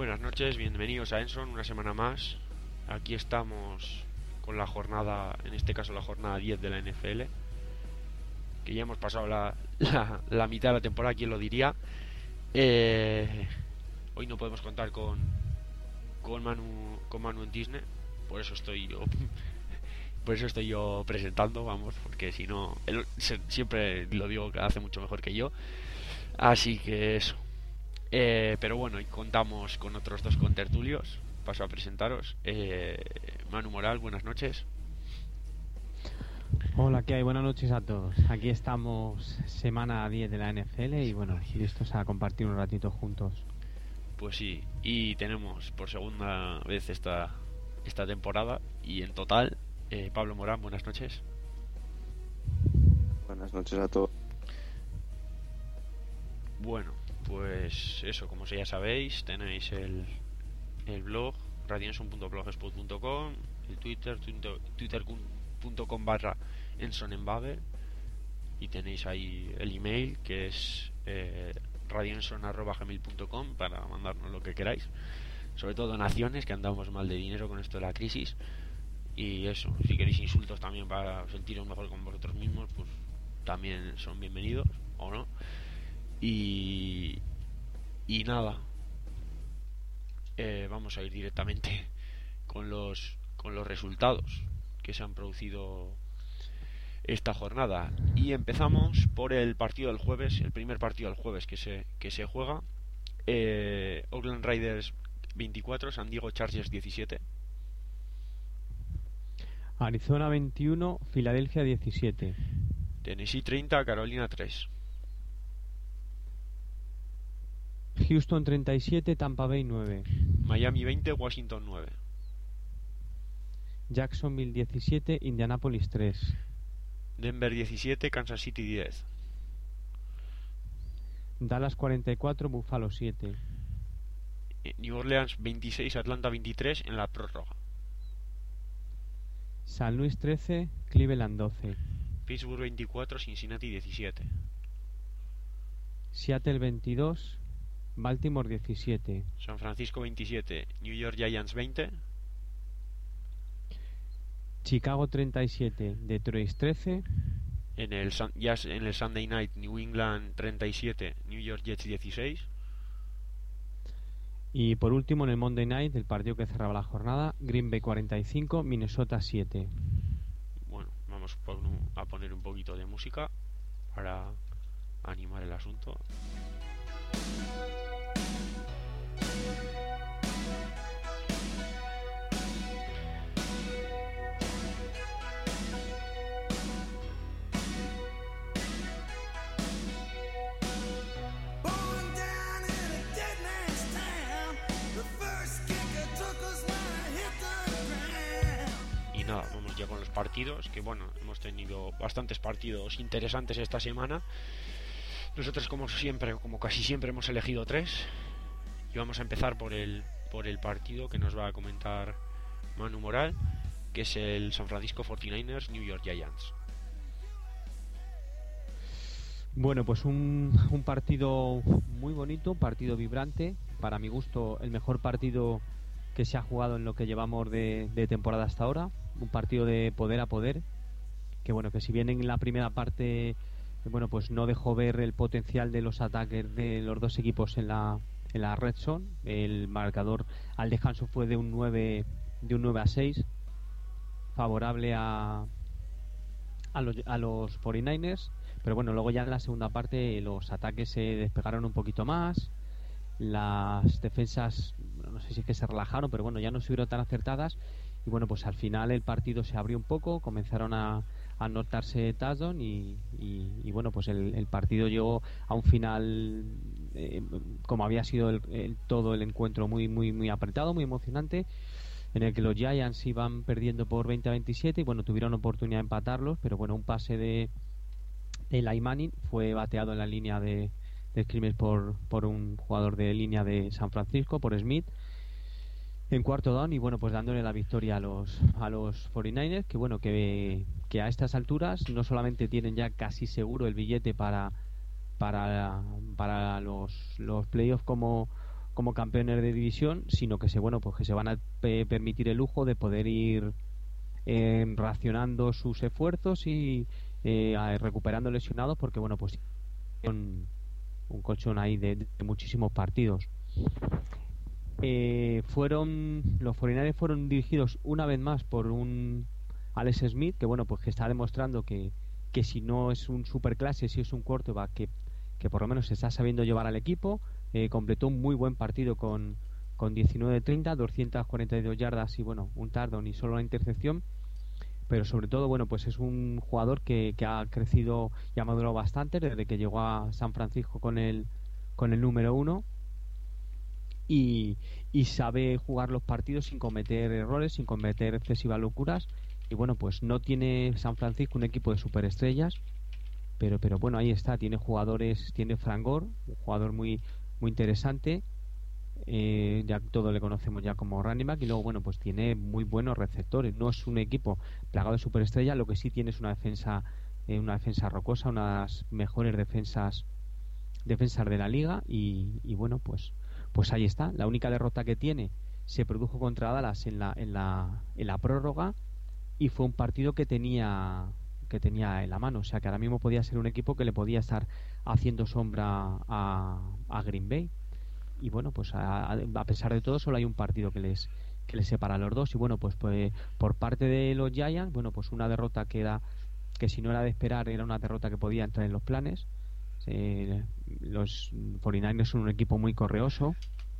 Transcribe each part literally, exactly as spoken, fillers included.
Buenas noches, bienvenidos a Enson, una semana más. Aquí estamos con la jornada, en este caso la jornada diez de la N F L, que ya hemos pasado la, la, la mitad de la temporada, ¿quién lo diría? Eh, hoy no podemos contar con con Manu, con Manu en Disney, por eso estoy yo por eso estoy yo presentando, vamos, porque si no, él se, siempre lo digo que hace mucho mejor que yo, así que eso. Eh, pero bueno, y contamos con otros dos contertulios. Paso a presentaros. Eh, Manu Moral, buenas noches. Hola, ¿qué hay? Buenas noches a todos. Aquí estamos, semana diez de la N F L y bueno, listos a compartir un ratito juntos. Pues sí, y tenemos por segunda vez esta, esta temporada y en total, eh, Pablo Morán, buenas noches. Buenas noches a todos. Bueno, pues eso, como ya sabéis, tenéis el, el blog radioenson punto blogspot punto com, el Twitter, twitter punto com barra Enson en Babel, y tenéis ahí el email que es eh, radioenson arroba gmail punto com para mandarnos lo que queráis, sobre todo donaciones, que andamos mal de dinero con esto de la crisis. Y eso, si queréis insultos también para sentiros mejor con vosotros mismos, pues también son bienvenidos, o no. Y, y nada, eh, vamos a ir directamente con los con los resultados que se han producido esta jornada, y empezamos por el partido del jueves, el primer partido del jueves que se que se juega. eh, Oakland Raiders veinticuatro, San Diego Chargers diecisiete. Arizona veintiuno, Filadelfia diecisiete. Tennessee treinta, Carolina tres. Houston treinta y siete, Tampa Bay nueve. Miami veinte, Washington nueve. Jacksonville diecisiete, Indianapolis tres. Denver diecisiete, Kansas City diez. Dallas cuarenta y cuatro, Buffalo siete. New Orleans veintiséis, Atlanta veintitrés en la prórroga. San Luis trece, Cleveland doce. Pittsburgh veinticuatro, Cincinnati diecisiete. Seattle veintidós, Baltimore diecisiete. San Francisco veintisiete, New York Giants veinte. Chicago treinta y siete, Detroit trece. En el, ya en el Sunday Night, New England treinta y siete, New York Jets dieciséis. Y por último, en el Monday Night, el partido que cerraba la jornada, Green Bay cuarenta y cinco, Minnesota siete. Bueno, vamos a poner un poquito de música para animar el asunto. Y nada, vamos ya con los partidos, que bueno, hemos tenido bastantes partidos interesantes esta semana. Nosotros, como siempre, como casi siempre, hemos elegido tres. Y vamos a empezar por el por el partido que nos va a comentar Manu Moral, que es el San Francisco cuarenta y nueve ers New York Giants. Bueno, pues un, un partido muy bonito, un partido vibrante. Para mi gusto, el mejor partido que se ha jugado en lo que llevamos de, de temporada hasta ahora. Un partido de poder a poder, que bueno, que si bien en la primera parte, bueno, pues no dejó ver el potencial de los ataques de los dos equipos en la en la red zone. El marcador al descanso fue de un nueve de un nueve a seis, favorable a a los, a los cuarenta y nueve ers. Pero bueno, luego ya en la segunda parte los ataques se despegaron un poquito más. Las defensas, no sé si es que se relajaron, pero bueno, ya no estuvieron tan acertadas. Y bueno, pues al final el partido se abrió un poco, comenzaron a, a notarse touchdown y, y, y bueno, pues el, el partido llegó a un final, eh, como había sido el, el, todo el encuentro, muy muy muy apretado, muy emocionante, en el que los Giants iban perdiendo por veinte a veintisiete y bueno, tuvieron oportunidad de empatarlos, pero bueno, un pase de Eli Manning fue bateado en la línea de, de scrimmage por, por un jugador de línea de San Francisco, por Smith, en cuarto down, y bueno, pues dándole la victoria a los a los cuarenta y nueve ers, que bueno, que, que a estas alturas no solamente tienen ya casi seguro el billete para para para los, los playoffs como como campeones de división, sino que se bueno pues que se van a pe- permitir el lujo de poder ir eh, racionando sus esfuerzos y eh, a- recuperando lesionados, porque bueno pues un, un colchón ahí de, de muchísimos partidos. Eh, fueron los cuarenta y nueve fueron dirigidos una vez más por un Alex Smith, que bueno pues que está demostrando que, que si no es un superclase, si es un quarterback que, que por lo menos se está sabiendo llevar al equipo. Eh, completó un muy buen partido con, con diecinueve de treinta, doscientas cuarenta y dos yardas y bueno, un touchdown y solo una intercepción. Pero sobre todo, bueno, pues es un jugador que, que ha crecido y ha madurado bastante desde que llegó a San Francisco con el, con el número uno, y, y sabe jugar los partidos sin cometer errores, sin cometer excesivas locuras. Y bueno, pues no tiene San Francisco un equipo de superestrellas, pero pero bueno, ahí está, tiene jugadores, tiene Frangor, un jugador muy muy interesante. Eh, ya todo le conocemos ya como running back, y luego bueno pues tiene muy buenos receptores. No es un equipo plagado de superestrellas, lo que sí tiene es una defensa, eh, una defensa rocosa, unas mejores defensas defensas de la liga. Y, y bueno pues pues ahí está. La única derrota que tiene se produjo contra Dallas en la en la en la prórroga, y fue un partido que tenía que tenía en la mano, o sea que ahora mismo podía ser un equipo que le podía estar haciendo sombra a, a Green Bay. Y bueno pues a, a pesar de todo solo hay un partido que les que les separa a los dos. Y bueno pues, pues por parte de los Giants, bueno pues una derrota que era, que si no era de esperar, era una derrota que podía entrar en los planes. Eh, los cuarenta y nueve son un equipo muy correoso.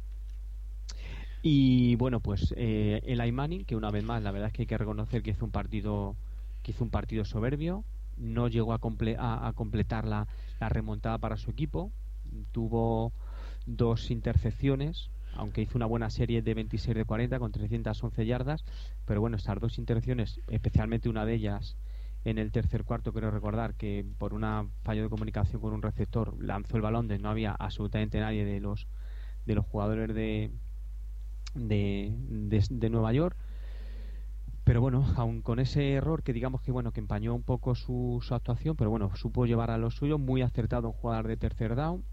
Y bueno pues eh, Eli Manning, que una vez más la verdad es que hay que reconocer que hizo un partido que hizo un partido soberbio. No llegó a, comple a, a completar la, la remontada para su equipo. Tuvo dos intercepciones, aunque hizo una buena serie de veintiséis de cuarenta con trescientas once yardas. Pero bueno, estas dos intercepciones, especialmente una de ellas en el tercer cuarto, quiero recordar que por una fallo de comunicación con un receptor lanzó el balón donde no había absolutamente nadie de los de los jugadores de de, de, de Nueva York. Pero bueno, aun con ese error que digamos que bueno que empañó un poco su, su actuación, pero bueno, supo llevar a lo suyo, muy acertado en jugar de tercer down.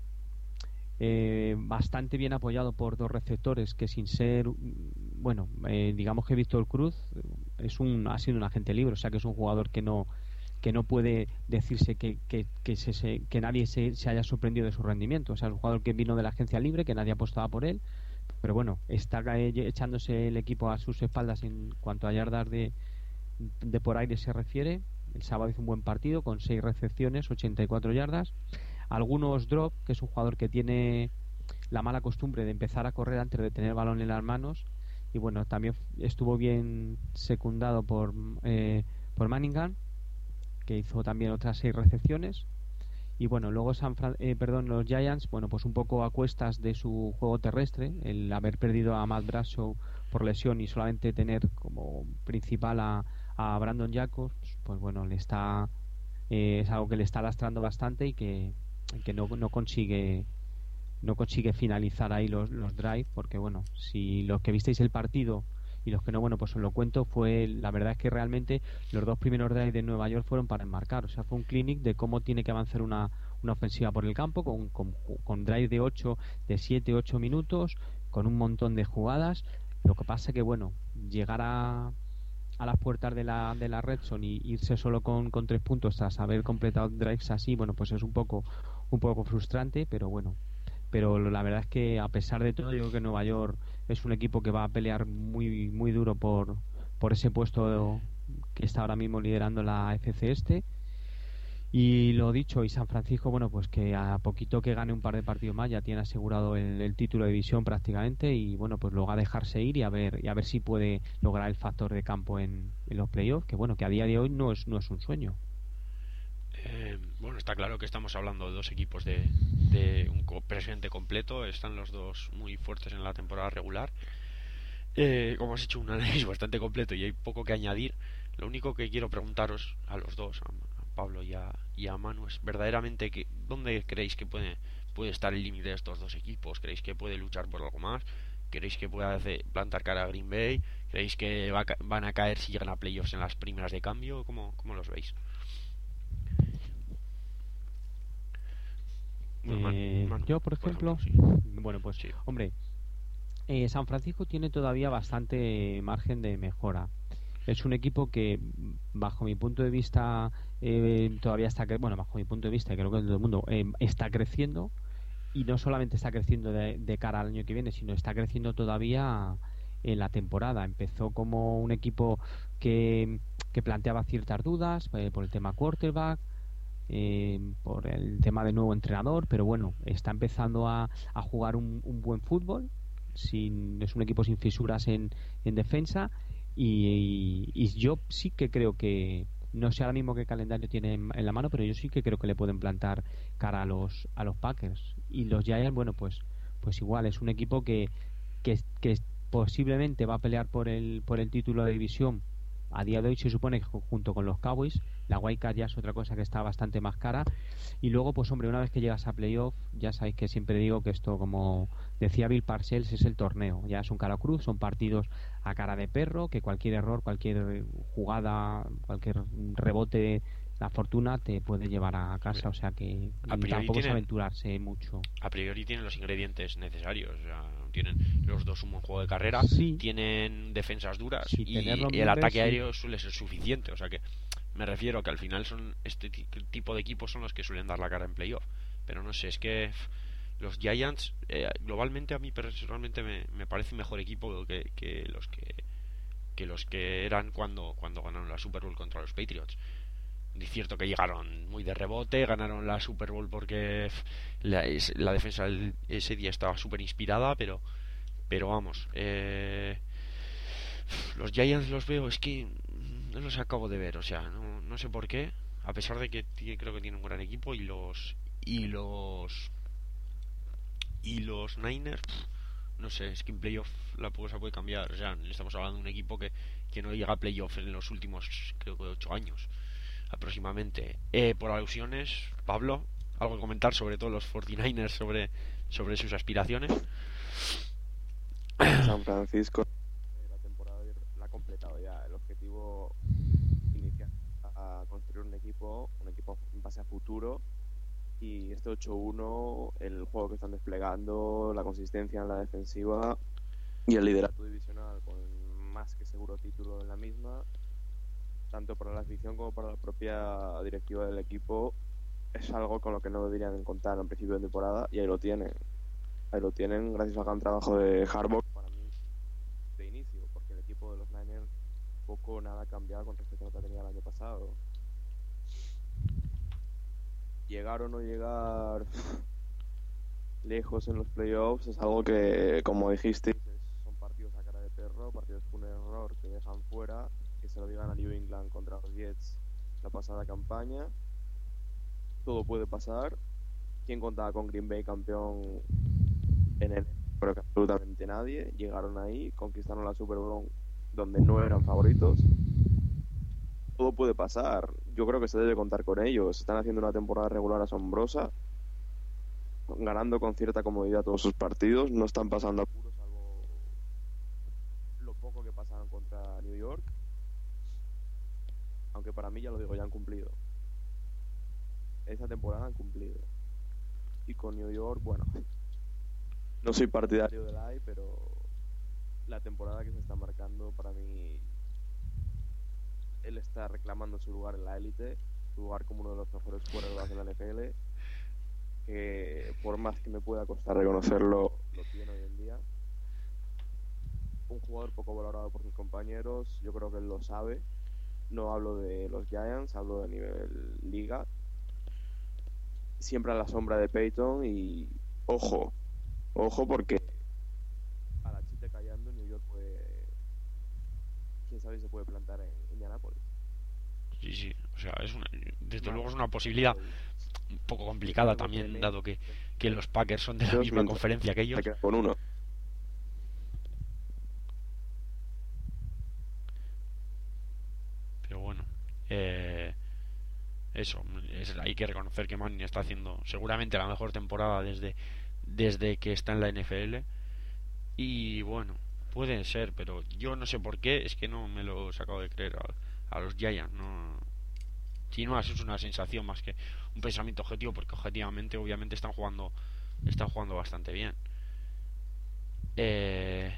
Eh, bastante bien apoyado por dos receptores que, sin ser bueno, eh, digamos que Víctor Cruz es un ha sido un agente libre, o sea que es un jugador que no que no puede decirse que, que, que, se, se, que nadie se, se haya sorprendido de su rendimiento. O sea, es un jugador que vino de la agencia libre, que nadie apostaba por él, pero bueno, está echándose el equipo a sus espaldas en cuanto a yardas de, de por aire se refiere. El sábado hizo un buen partido con seis recepciones, ochenta y cuatro yardas, algunos drop, que es un jugador que tiene la mala costumbre de empezar a correr antes de tener el balón en las manos. Y bueno, también estuvo bien secundado por eh, por Manningham, que hizo también otras seis recepciones. Y bueno, luego San Fran eh, perdón, los Giants, bueno, pues un poco a cuestas de su juego terrestre, el haber perdido a Matt Bradshaw por lesión y solamente tener como principal a, a Brandon Jacobs, pues bueno, le está eh, es algo que le está lastrando bastante, y que, que no, no consigue no consigue finalizar ahí los, los drives, porque bueno, si los que visteis el partido y los que no, bueno, pues os lo cuento. Fue, la verdad es que realmente los dos primeros drives de Nueva York fueron para enmarcar, o sea, fue un clinic de cómo tiene que avanzar una, una ofensiva por el campo, con, con, con drive de ocho, de siete ocho minutos, con un montón de jugadas. Lo que pasa que bueno, llegar a a las puertas de la, de la red zone y irse solo con, con tres puntos tras haber completado drives así, bueno, pues es un poco un poco frustrante. Pero bueno, pero la verdad es que a pesar de todo, yo creo que Nueva York es un equipo que va a pelear muy muy duro por, por ese puesto que está ahora mismo liderando la F C Este. Y lo dicho, y San Francisco, bueno, pues que a poquito que gane un par de partidos más ya tiene asegurado el, el título de división prácticamente. Y bueno, pues luego a dejarse ir y a ver y a ver si puede lograr el factor de campo en, en los playoffs, que bueno, que a día de hoy no es no es un sueño. Eh, bueno, está claro que estamos hablando de dos equipos de, de un presente completo. Están los dos muy fuertes en la temporada regular. Eh, como has hecho un análisis bastante completo y hay poco que añadir. Lo único que quiero preguntaros a los dos, a Pablo y a, y a Manu, es verdaderamente que, ¿dónde creéis que puede, puede estar el límite de estos dos equipos? ¿Creéis que puede luchar por algo más? ¿Creéis que puede hacer, plantar cara a Green Bay? ¿Creéis que va, van a caer si llegan a playoffs en las primeras de cambio? ¿Cómo, cómo los veis? Eh, Manu, yo, por por ejemplo, ejemplo, sí. bueno, pues Sí. hombre, Eh, San Francisco tiene todavía bastante margen de mejora. Es un equipo que, bajo mi punto de vista, eh, todavía está, cre- bueno, bajo mi punto de vista, y creo que de todo el mundo, eh, está creciendo, y no solamente está creciendo de, de cara al año que viene, sino está creciendo todavía en la temporada. Empezó como un equipo que, que planteaba ciertas dudas, eh, por el tema quarterback, eh, por el tema del nuevo entrenador, pero bueno, está empezando a, a jugar un, un buen fútbol. Sin, es un equipo sin fisuras en, en defensa, y, y yo sí que creo que, no sé ahora mismo qué calendario tiene en, en la mano, pero yo sí que creo que le pueden plantar cara a los a los Packers. Y los Giants, bueno, pues pues igual es un equipo que que, que posiblemente va a pelear por el por el título de división. A día de hoy se supone que junto con los Cowboys. La Wildcard ya es otra cosa que está bastante más cara. Y luego, pues hombre, una vez que llegas a playoff, ya sabéis que siempre digo que esto, como decía Bill Parcells, es el torneo. Ya es un cara cruz, son partidos a cara de perro, que cualquier error, cualquier jugada, cualquier rebote, la fortuna te puede llevar a casa. O sea que A priori tampoco es tienen, aventurarse mucho. a priori tienen los ingredientes necesarios. O sea, tienen los dos un buen juego de carrera, Sí, tienen defensas duras sí, y tenerlo en el Denver, ataque sí. aéreo suele ser suficiente. O sea que me refiero que al final son este ti- tipo de equipos son los que suelen dar la cara en playoff. Pero no sé, es que f, los Giants, eh, globalmente a mí personalmente me, me parece mejor equipo que, que los que que los que eran cuando cuando ganaron la Super Bowl contra los Patriots. Es cierto que llegaron muy de rebote, ganaron la Super Bowl porque f, la, es- la defensa el- ese día estaba súper inspirada, pero pero vamos, eh, los Giants los veo, es que no los acabo de ver, o sea, no, no sé por qué, a pesar de que tie- creo que tienen un gran equipo y los y los y los Niners, pff, no sé, es que en playoff la cosa puede cambiar, o sea, estamos hablando de un equipo que, que no llega a playoff en los últimos, creo que ocho años aproximadamente. Eh, por alusiones, Pablo, algo que comentar sobre todo los cuarenta y nueve ers sobre, sobre sus aspiraciones. San Francisco, eh, la temporada la ha completado ya. El objetivo inicial a construir un equipo, un equipo en base a futuro. Y este ocho uno, el juego que están desplegando, la consistencia en la defensiva y el liderato divisional con más que seguro título en la misma, tanto para la afición como para la propia directiva del equipo, es algo con lo que no deberían contar en principio de temporada, y ahí lo tienen. Ahí lo tienen gracias al gran trabajo de Harbaugh, para mí, de inicio, porque el equipo de los Niners poco o nada ha cambiado con respecto a lo que tenía el año pasado. Llegar o no llegar lejos en los playoffs es algo que, como dijiste, son partidos a cara de perro, partidos con un error que dejan fuera, que se lo digan a New England contra los Jets la pasada campaña. Todo puede pasar. ¿Quién contaba con Green Bay campeón en el? Creo que absolutamente nadie. Llegaron ahí, conquistaron la Super Bowl donde no eran favoritos. Todo puede pasar. Yo creo que se debe contar con ellos. Están haciendo una temporada regular asombrosa, ganando con cierta comodidad todos sus partidos. No están pasando apuros, salvo lo poco que pasaron contra New York. Aunque para mí, ya lo digo, ya han cumplido. Esta temporada han cumplido. Y con New York, bueno, no soy partidario del A I, pero la temporada que se está marcando, para mí, él está reclamando su lugar en la élite, su lugar como uno de los mejores quarterbacks de la N F L, que por más que me pueda costar reconocerlo, lo tiene hoy en día. Un jugador poco valorado por sus compañeros, yo creo que él lo sabe. No hablo de los Giants, hablo de nivel liga. Siempre a la sombra de Peyton, y ojo, ojo, porque a la chita callando New York puede, quién sabe si se puede plantar en Indianapolis. Sí, sí, o sea, es una, desde Más, luego es una posibilidad un poco complicada algo también, teme, dado que, que los Packers son de la ellos misma mientras conferencia que ellos. se queda con uno. Pero bueno, eh, eso, es, hay que reconocer que Manning está haciendo seguramente la mejor temporada desde, desde que está en la N F L. Y bueno, puede ser, pero yo no sé por qué, es que no me lo he sacado de creer a, a los Giants. No, si no, es una sensación más que un pensamiento objetivo, porque objetivamente, obviamente, están jugando, están jugando bastante bien. Eh,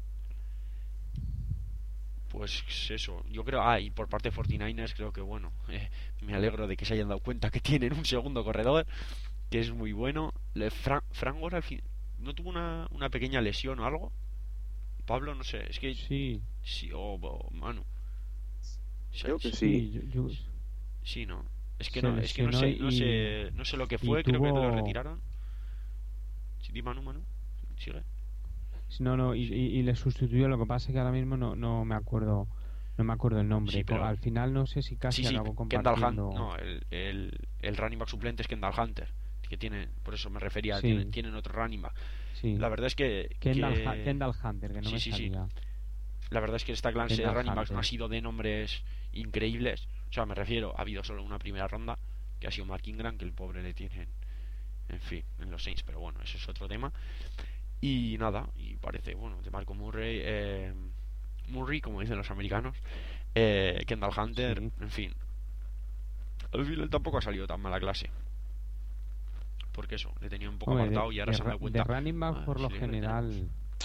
pues eso, yo creo, ah, y por parte de cuarenta y nueve ers creo que bueno, eh, me alegro de que se hayan dado cuenta que tienen un segundo corredor, que es muy bueno. Le, Frank, Frank Gore al fin, ¿no tuvo una, una pequeña lesión o algo? Pablo, no sé, es que Sí, sí, o o Manu. Creo que Sí, sí. sí, yo, yo- sí, no. Es que se no, es que no lesionó sé, no y, sé, no sé lo que y fue, creo que lo tuvo... retiraron. Sí, di Manu, Manu. Sigue. No, no, y, Sí. y, y le sustituyó. Lo que pasa es que ahora mismo no, no me acuerdo, no me acuerdo el Sí, nombre. Co- pero Al final no sé si sí, casi sí, acabó Kendall Hunt, compartiendo. no, el, el, el running back suplente es Kendall Hunter, que tiene, por eso me refería, tiene, Sí, tienen otro running back. sí. La verdad es que, Kendall, Ha- que Kendall Hunter, que no sí, me sí, sí. salía. La verdad es que esta clase de Kendall running backs no ha Hunter. sido de nombres increíbles. O sea, me refiero, ha habido solo una primera ronda, que ha sido Mark Ingram, que el pobre le tienen, en fin, en los Saints, pero bueno, eso es otro tema. Y nada, y parece, bueno, de Marco Murray, eh, Murray, como dicen los americanos, eh, Kendall Hunter, Sí. en fin. Al final tampoco ha salido tan mala clase. Porque eso, le tenía un poco Hombre, de, apartado y ahora de, se han ra- dado de cuenta. running back Ah, por lo sí, le tenemos. general,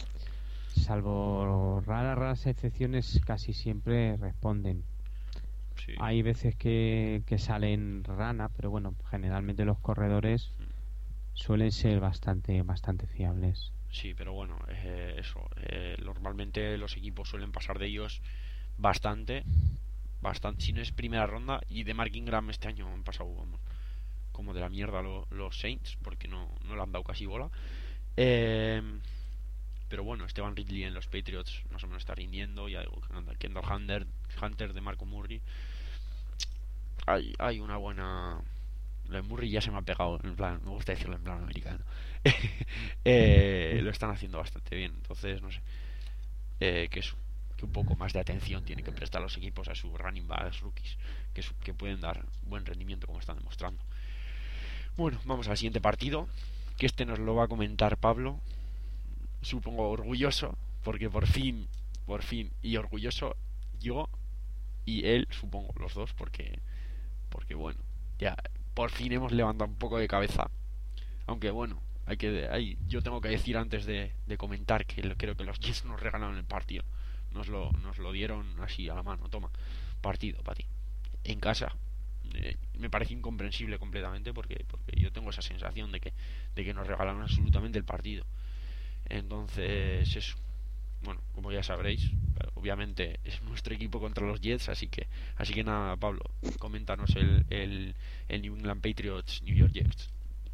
salvo raras, raras excepciones, casi siempre responden. Sí. Hay veces que, que salen rana, pero bueno, generalmente los corredores suelen ser bastante, bastante fiables. Sí, pero bueno, eh, eso. Eh, normalmente los equipos suelen pasar de ellos bastante. Bastante. Si no es primera ronda. Y de Mark Ingram este año han pasado, vamos, como de la mierda lo- los Saints. Porque no, no le han dado casi bola. Eh, pero bueno, Esteban Ridley en los Patriots más o menos está rindiendo. Ya digo, Kendall Hunter, Hunter de Marco Murray. Hay, hay una buena. Lo de Murray ya se me ha pegado, en plan, me gusta decirlo en plan americano. Eh, lo están haciendo bastante bien, entonces no sé. Eh, que eso, que un poco más de atención tienen que prestar los equipos a sus running backs, rookies, que, su- que pueden dar buen rendimiento como están demostrando. Bueno, vamos al siguiente partido, que este nos lo va a comentar Pablo, supongo orgulloso, porque por fin, por fin, y orgulloso yo y él, supongo, los dos, porque, porque bueno, ya por fin hemos levantado un poco de cabeza. Aunque bueno, hay que hay, yo tengo que decir antes de, de comentar que lo- creo que los Jets nos regalaron el partido. Nos lo, nos lo dieron así a la mano. Toma, partido para ti. En casa. Eh, me parece incomprensible completamente porque, porque yo tengo esa sensación de que, de que nos regalaron absolutamente el partido. Entonces, eso. Bueno, como ya sabréis, obviamente es nuestro equipo contra los Jets, así que así que nada, Pablo, coméntanos el, el, el New England Patriots New York Jets.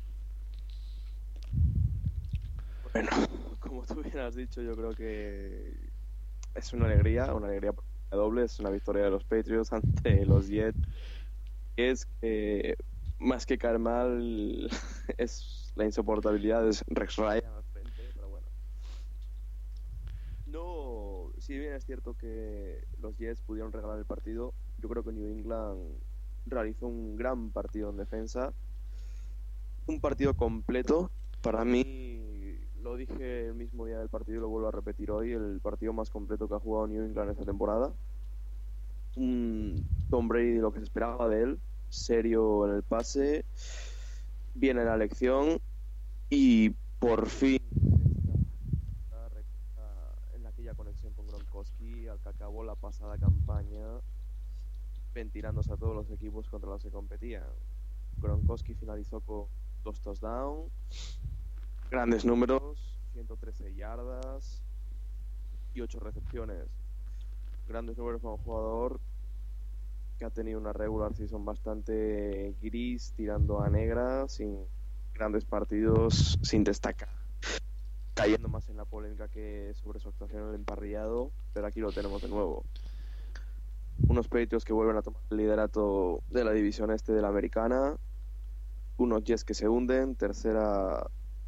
Bueno, como tú bien has dicho, yo creo que es una alegría, una alegría doble, es una victoria de los Patriots ante los Jets. Es que más que caer mal es la insoportabilidad de Rex Ryan al frente, pero bueno. No, si bien es cierto que los Jets pudieron regalar el partido, yo creo que New England realizó un gran partido en defensa, un partido completo. Para mí, lo dije el mismo día del partido y lo vuelvo a repetir hoy, el partido más completo que ha jugado New England esta temporada. Un Tom Brady, lo que se esperaba de él, serio en el pase, bien en la elección y por fin esta recta en aquella conexión con Gronkowski, al que acabó la pasada campaña ventilándose a todos los equipos contra los que competían. Gronkowski finalizó con dos touchdowns, grandes números, ciento trece yardas y ocho recepciones. Grandes números para un jugador que ha tenido una regular season bastante gris, tirando a negra, sin grandes partidos, sin destacar, cayendo más en la polémica que sobre su actuación en el emparrillado, pero aquí lo tenemos de nuevo. Unos Patriots que vuelven a tomar el liderato de la división este de la americana, unos Jets que se hunden, tercera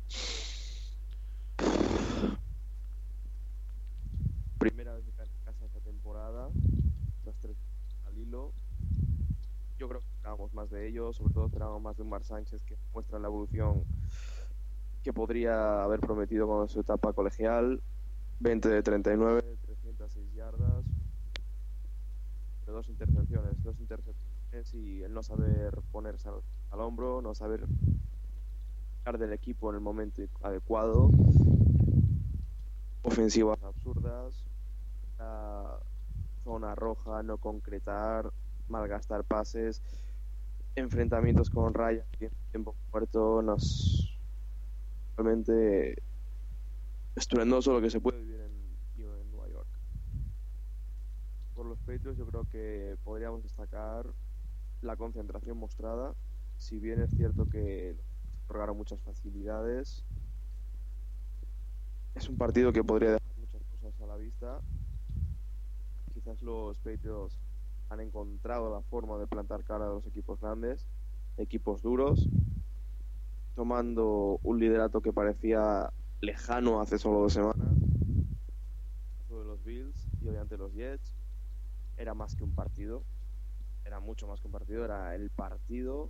primera vez que caen en casa esta temporada, las tres al hilo. Yo creo que esperábamos más de ellos, sobre todo esperábamos más de un Mar Sánchez que muestra la evolución que podría haber prometido con su etapa colegial. veinte de treinta y nueve, trescientas seis yardas, de dos intercepciones, dos intercepciones y el no saber ponerse al, al hombro, no saber sacar del equipo en el momento adecuado. ofensivas absurdas, la zona roja, no concretar, malgastar pases, enfrentamientos con Ryan, tiempo muerto, nos realmente estruendoso lo que se puede vivir en, en Nueva York. Por los Patriots yo creo que podríamos destacar la concentración mostrada, si bien es cierto que otorgaron muchas facilidades, es un partido que podría dejar muchas cosas a la vista. Quizás los Patriots han encontrado la forma de plantar cara a los equipos grandes, equipos duros, tomando un liderato que parecía lejano hace solo dos semanas, sobre los Bills y obviamente los Jets. Era más que un partido, era mucho más que un partido, era el partido,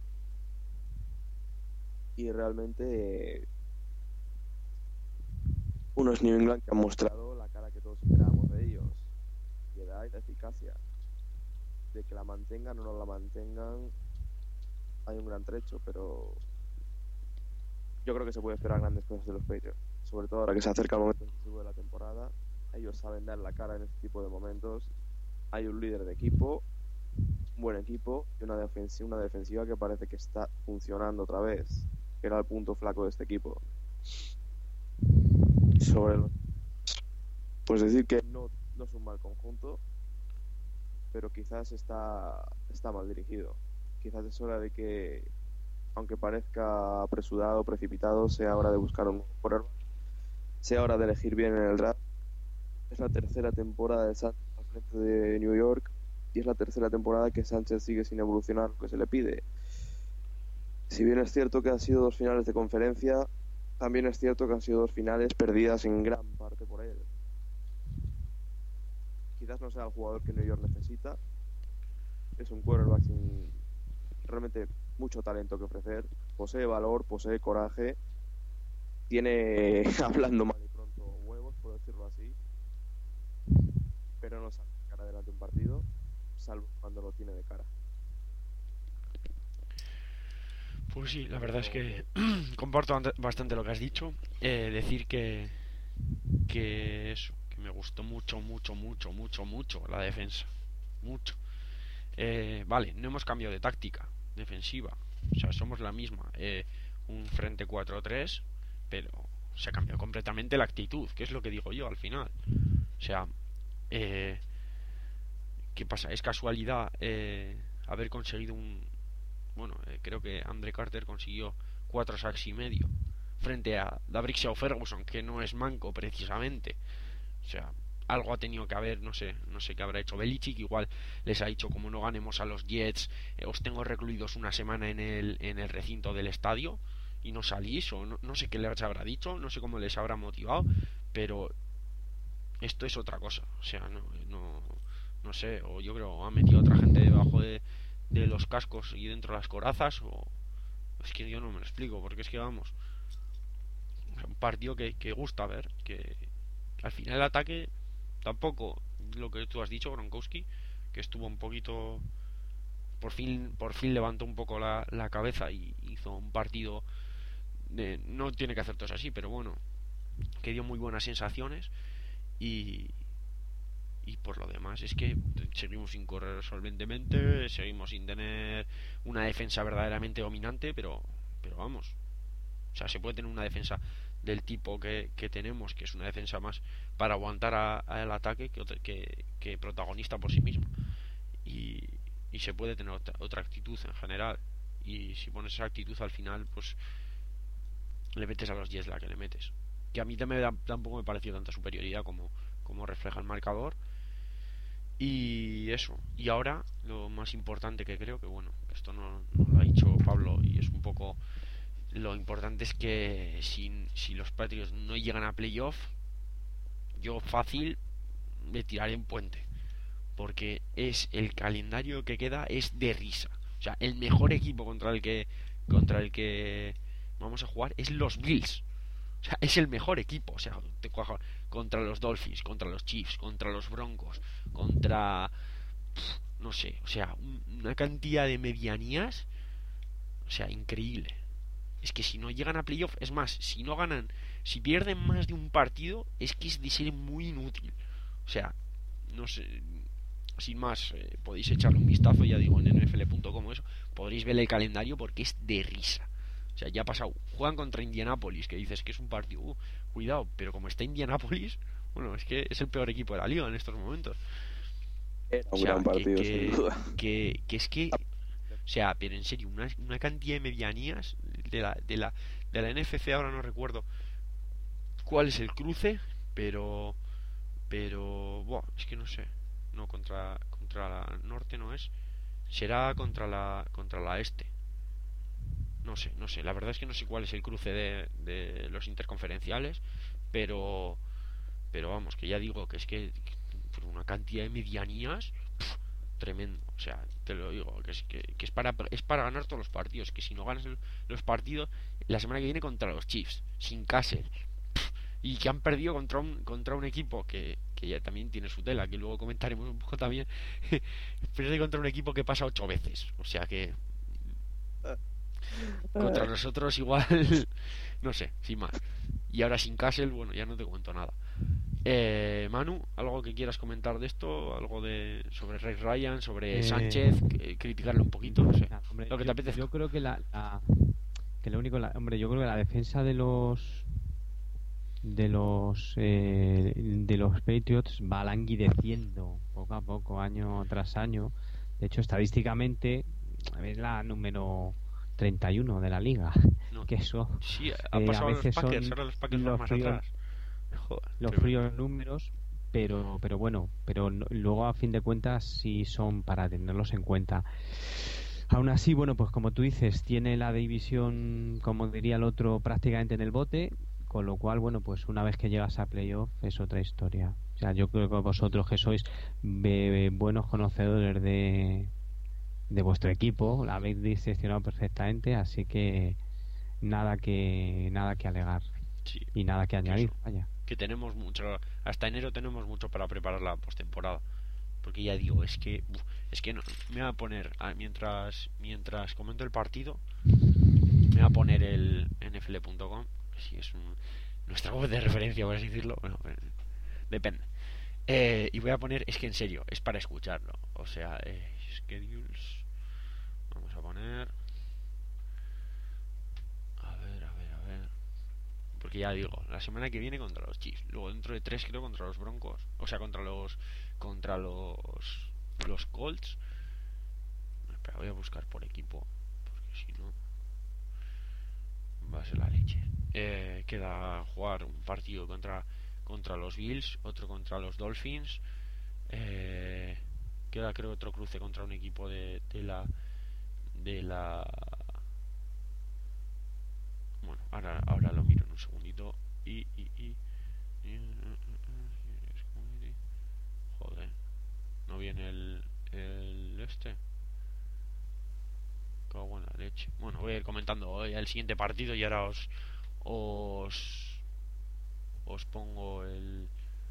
y realmente unos New England que han mostrado la cara que todos esperábamos de ellos, piedad y la eficacia. De que la mantengan o no la mantengan hay un gran trecho, pero yo creo que se puede esperar grandes cosas de los Patriots, sobre todo ahora que se acerca el momento decisivo de la temporada. Ellos saben dar la cara en este tipo de momentos. Hay un líder de equipo, un buen equipo y una defensiva, una defensiva que parece que está funcionando otra vez, que era el punto flaco de este equipo. Sobre los... pues decir que no, no es un mal conjunto, pero quizás está, está mal dirigido. Quizás es hora de que, aunque parezca apresurado, precipitado, sea hora de buscar un quarterback, sea hora de elegir bien en el draft. Es la tercera temporada de Sánchez al frente de New York y es la tercera temporada que Sánchez sigue sin evolucionar lo que se le pide. Si bien es cierto que han sido dos finales de conferencia, también es cierto que han sido dos finales perdidas en gran parte por él. Quizás no sea el jugador que New York necesita. Es un quarterback sin realmente mucho talento que ofrecer. Posee valor, posee coraje. Tiene, hablando mal y pronto, huevos, por decirlo así. Pero no sabe cara delante de un partido, salvo cuando lo tiene de cara. Pues sí, la verdad es que comparto bastante lo que has dicho. Eh, decir que que eso, que me gustó mucho, mucho, mucho, mucho, mucho la defensa, mucho. Eh, vale, no hemos cambiado de táctica defensiva, o sea, somos la misma, eh, un frente cuatro tres, pero se ha cambiado completamente la actitud, que es lo que digo yo al final. O sea, eh, ¿qué pasa? Es casualidad eh, haber conseguido un... Bueno, eh, creo que Andre Carter consiguió cuatro sacks y medio frente a Dabrick Shaw Ferguson, que no es manco precisamente. O sea, algo ha tenido que haber, no sé, no sé qué habrá hecho Belichick. Igual les ha dicho, como no ganemos a los Jets, eh, os tengo recluidos una semana en el, en el recinto del estadio y no salís, o no, no sé qué les habrá dicho, no sé cómo les habrá motivado, pero esto es otra cosa. O sea, no, no, no sé, o yo creo ha metido a otra gente debajo de, de los cascos y dentro de las corazas, o es que yo no me lo explico, porque es que vamos, un partido que, que gusta ver, que, que al final el ataque tampoco, lo que tú has dicho, Gronkowski, que estuvo un poquito, por fin por fin levantó un poco la, la cabeza y hizo un partido de, no tiene que hacer todo así, pero bueno, que dio muy buenas sensaciones. Y y por lo demás es que seguimos sin correr solventemente, seguimos sin tener una defensa verdaderamente dominante, pero pero vamos, o sea, se puede tener una defensa del tipo que, que tenemos, que es una defensa más para aguantar al ataque que, que, que protagonista por sí misma, y, y se puede tener otra, otra actitud en general, y si pones esa actitud al final, pues le metes a los Jets la que le metes, que a mí también tampoco me pareció tanta superioridad como, como refleja el marcador. Y eso, y ahora lo más importante que creo, que bueno, esto no, no lo ha dicho Pablo y es un poco lo importante, es que si, si los Patriots no llegan a playoff, yo fácil me tiraré en puente, porque es el calendario que queda es de risa. O sea, el mejor equipo contra el que contra el que vamos a jugar es los Bills. O sea, es el mejor equipo. O sea, te cojo contra los Dolphins, contra los Chiefs, contra los Broncos, contra... Pff, no sé, o sea, una cantidad de medianías. O sea, increíble. es que si no llegan a playoff, es más, si no ganan, si pierden más de un partido, es que es de ser muy inútil. O sea, no sé, sin más, eh, podéis echarle un vistazo, ya digo, en N F L punto com o eso, podréis ver el calendario porque es de risa. O sea, ya ha pasado, juegan contra Indianapolis, que dices que es un partido, uh, cuidado, pero como está Indianapolis, bueno, es que es el peor equipo de la liga en estos momentos. Era O un sea, gran partido, que, sin que, duda. que, que es que, o sea, pero en serio, una, una cantidad de medianías de la, de la, de la N F C, ahora no recuerdo cuál es el cruce, pero, pero, buah, es que no sé, no, contra, contra la norte no es, será contra la, contra la este. No sé, no sé, la verdad es que no sé cuál es el cruce de, de los interconferenciales, pero, pero vamos, que ya digo que es que, que una cantidad de medianías, pf, tremendo. O sea, te lo digo, que es, que, que es para es para ganar todos los partidos. Que si no ganas el- los partidos, la semana que viene contra los Chiefs, sin Castle, y que han perdido contra un, contra un equipo que, que ya también tiene su tela, que luego comentaremos un poco también, pierde contra un equipo que pasa ocho veces. O sea que contra nosotros igual, no sé, sin más. Y ahora sin Castle, bueno, ya no te cuento nada. Eh, Manu, ¿algo que quieras comentar de esto? ¿Algo de sobre Rex Ryan, sobre Eh, Sánchez? Eh, criticarle un poquito, no sé. nada, hombre, Lo que te yo, apetezca. yo creo que la, la- que lo único, la- hombre, yo creo que la defensa de los de los eh, de los Patriots va languideciendo poco a poco, año tras año. De hecho, estadísticamente es la número treinta y uno de la liga, No, que eso sí, ha eh, a pasado a los veces Packers, son ahora los Packers van los más fríos atrás. Joder, los tremendo. fríos números, pero pero bueno, pero no- luego a fin de cuentas sí son para tenerlos en cuenta. Aún así, bueno, pues como tú dices, tiene la división, como diría el otro, prácticamente en el bote, con lo cual, bueno, pues una vez que llegas a playoff es otra historia. O sea, yo creo que vosotros que sois be- buenos conocedores de, de vuestro equipo, la habéis diseccionado perfectamente, así que nada que nada que alegar Sí, y nada que que añadir. eso. Vaya. Que tenemos mucho. Hasta enero tenemos mucho para preparar la postemporada. Porque ya digo, es que. Uf, es que no, me voy a poner. ah, Mientras mientras comento el partido, me voy a poner el N F L punto com. Si es un, nuestra web de referencia, por así decirlo. Bueno, eh, depende. Eh, y voy a poner, es que en serio, es para escucharlo. O sea, eh, schedules. Vamos a poner. A ver, a ver, a ver. Porque ya digo, la semana que viene contra los Chiefs. Luego dentro de tres creo contra los Broncos. O sea, contra los. Contra los. Los Colts. Espera, voy a buscar por equipo. Porque si no. Va a ser la leche. Eh, queda jugar un partido contra. Contra los Bills. Otro contra los Dolphins. Eh, queda creo otro cruce contra un equipo de, de la de la bueno ahora ahora lo miro en un segundito y y y, y joder, no viene el el este, cago en la leche. Bueno, voy a ir comentando hoy el siguiente partido y ahora os os os pongo el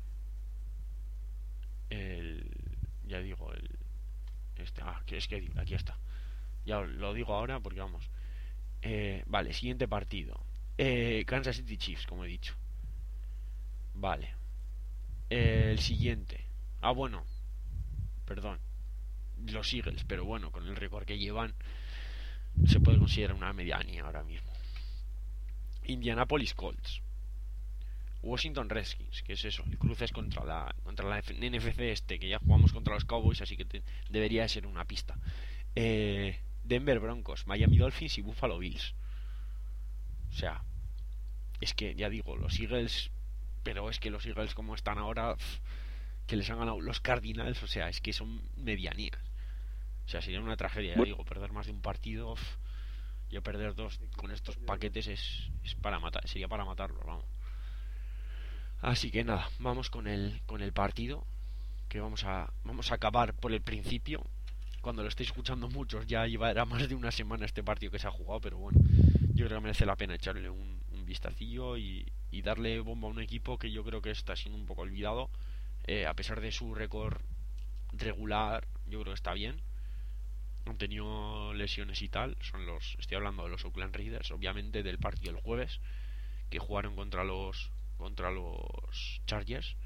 el ya digo el este ah que es que aquí está, ya lo digo ahora porque vamos. Eh, vale, siguiente partido. Eh, Kansas City Chiefs, como he dicho. Vale. Eh, el siguiente. Ah, bueno. Perdón. Los Eagles, pero bueno, con el récord que llevan, se puede considerar una medianía ahora mismo. Indianapolis Colts. Washington Redskins, que es eso, el cruce es contra la contra la N F C este, que ya jugamos contra los Cowboys, así que te, debería ser una pista. Eh, Denver Broncos, Miami Dolphins y Buffalo Bills. O sea, es que ya digo, los Eagles, pero es que los Eagles como están ahora, pff, que les han ganado los Cardinals, o sea, es que son medianías. O sea, sería una tragedia, ya Bueno, digo, perder más de un partido, pff, yo perder dos con estos paquetes es, es para matar, sería para matarlos, vamos. Así que nada, vamos con el con el partido, que vamos a vamos a acabar por el principio. Cuando lo estéis escuchando muchos ya llevará más de una semana este partido que se ha jugado, pero bueno, yo creo que merece la pena echarle un, un vistacillo y, y darle bomba a un equipo que yo creo que está siendo un poco olvidado, eh, a pesar de su récord regular, yo creo que está bien. han tenido lesiones y tal. Son los, estoy hablando de los Oakland Raiders, obviamente, del partido del jueves, que jugaron contra los contra los Chargers.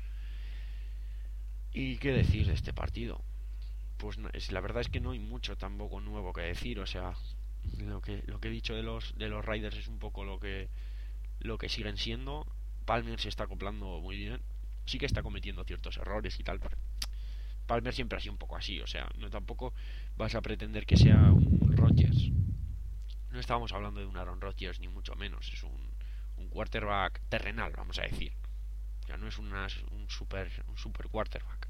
¿Y qué decir de este partido? Pues no, es, la verdad es que no hay mucho tampoco nuevo que decir. O sea, lo que lo que he dicho de los de los Raiders es un poco lo que lo que siguen siendo. Palmer se está acoplando muy bien. Sí que está cometiendo ciertos errores y tal, pero Palmer siempre ha sido un poco así. O sea, no tampoco vas a pretender que sea un Rodgers. No estábamos hablando de un Aaron Rodgers, ni mucho menos. Es un, un quarterback terrenal, vamos a decir. O sea, no es una, un super un super quarterback.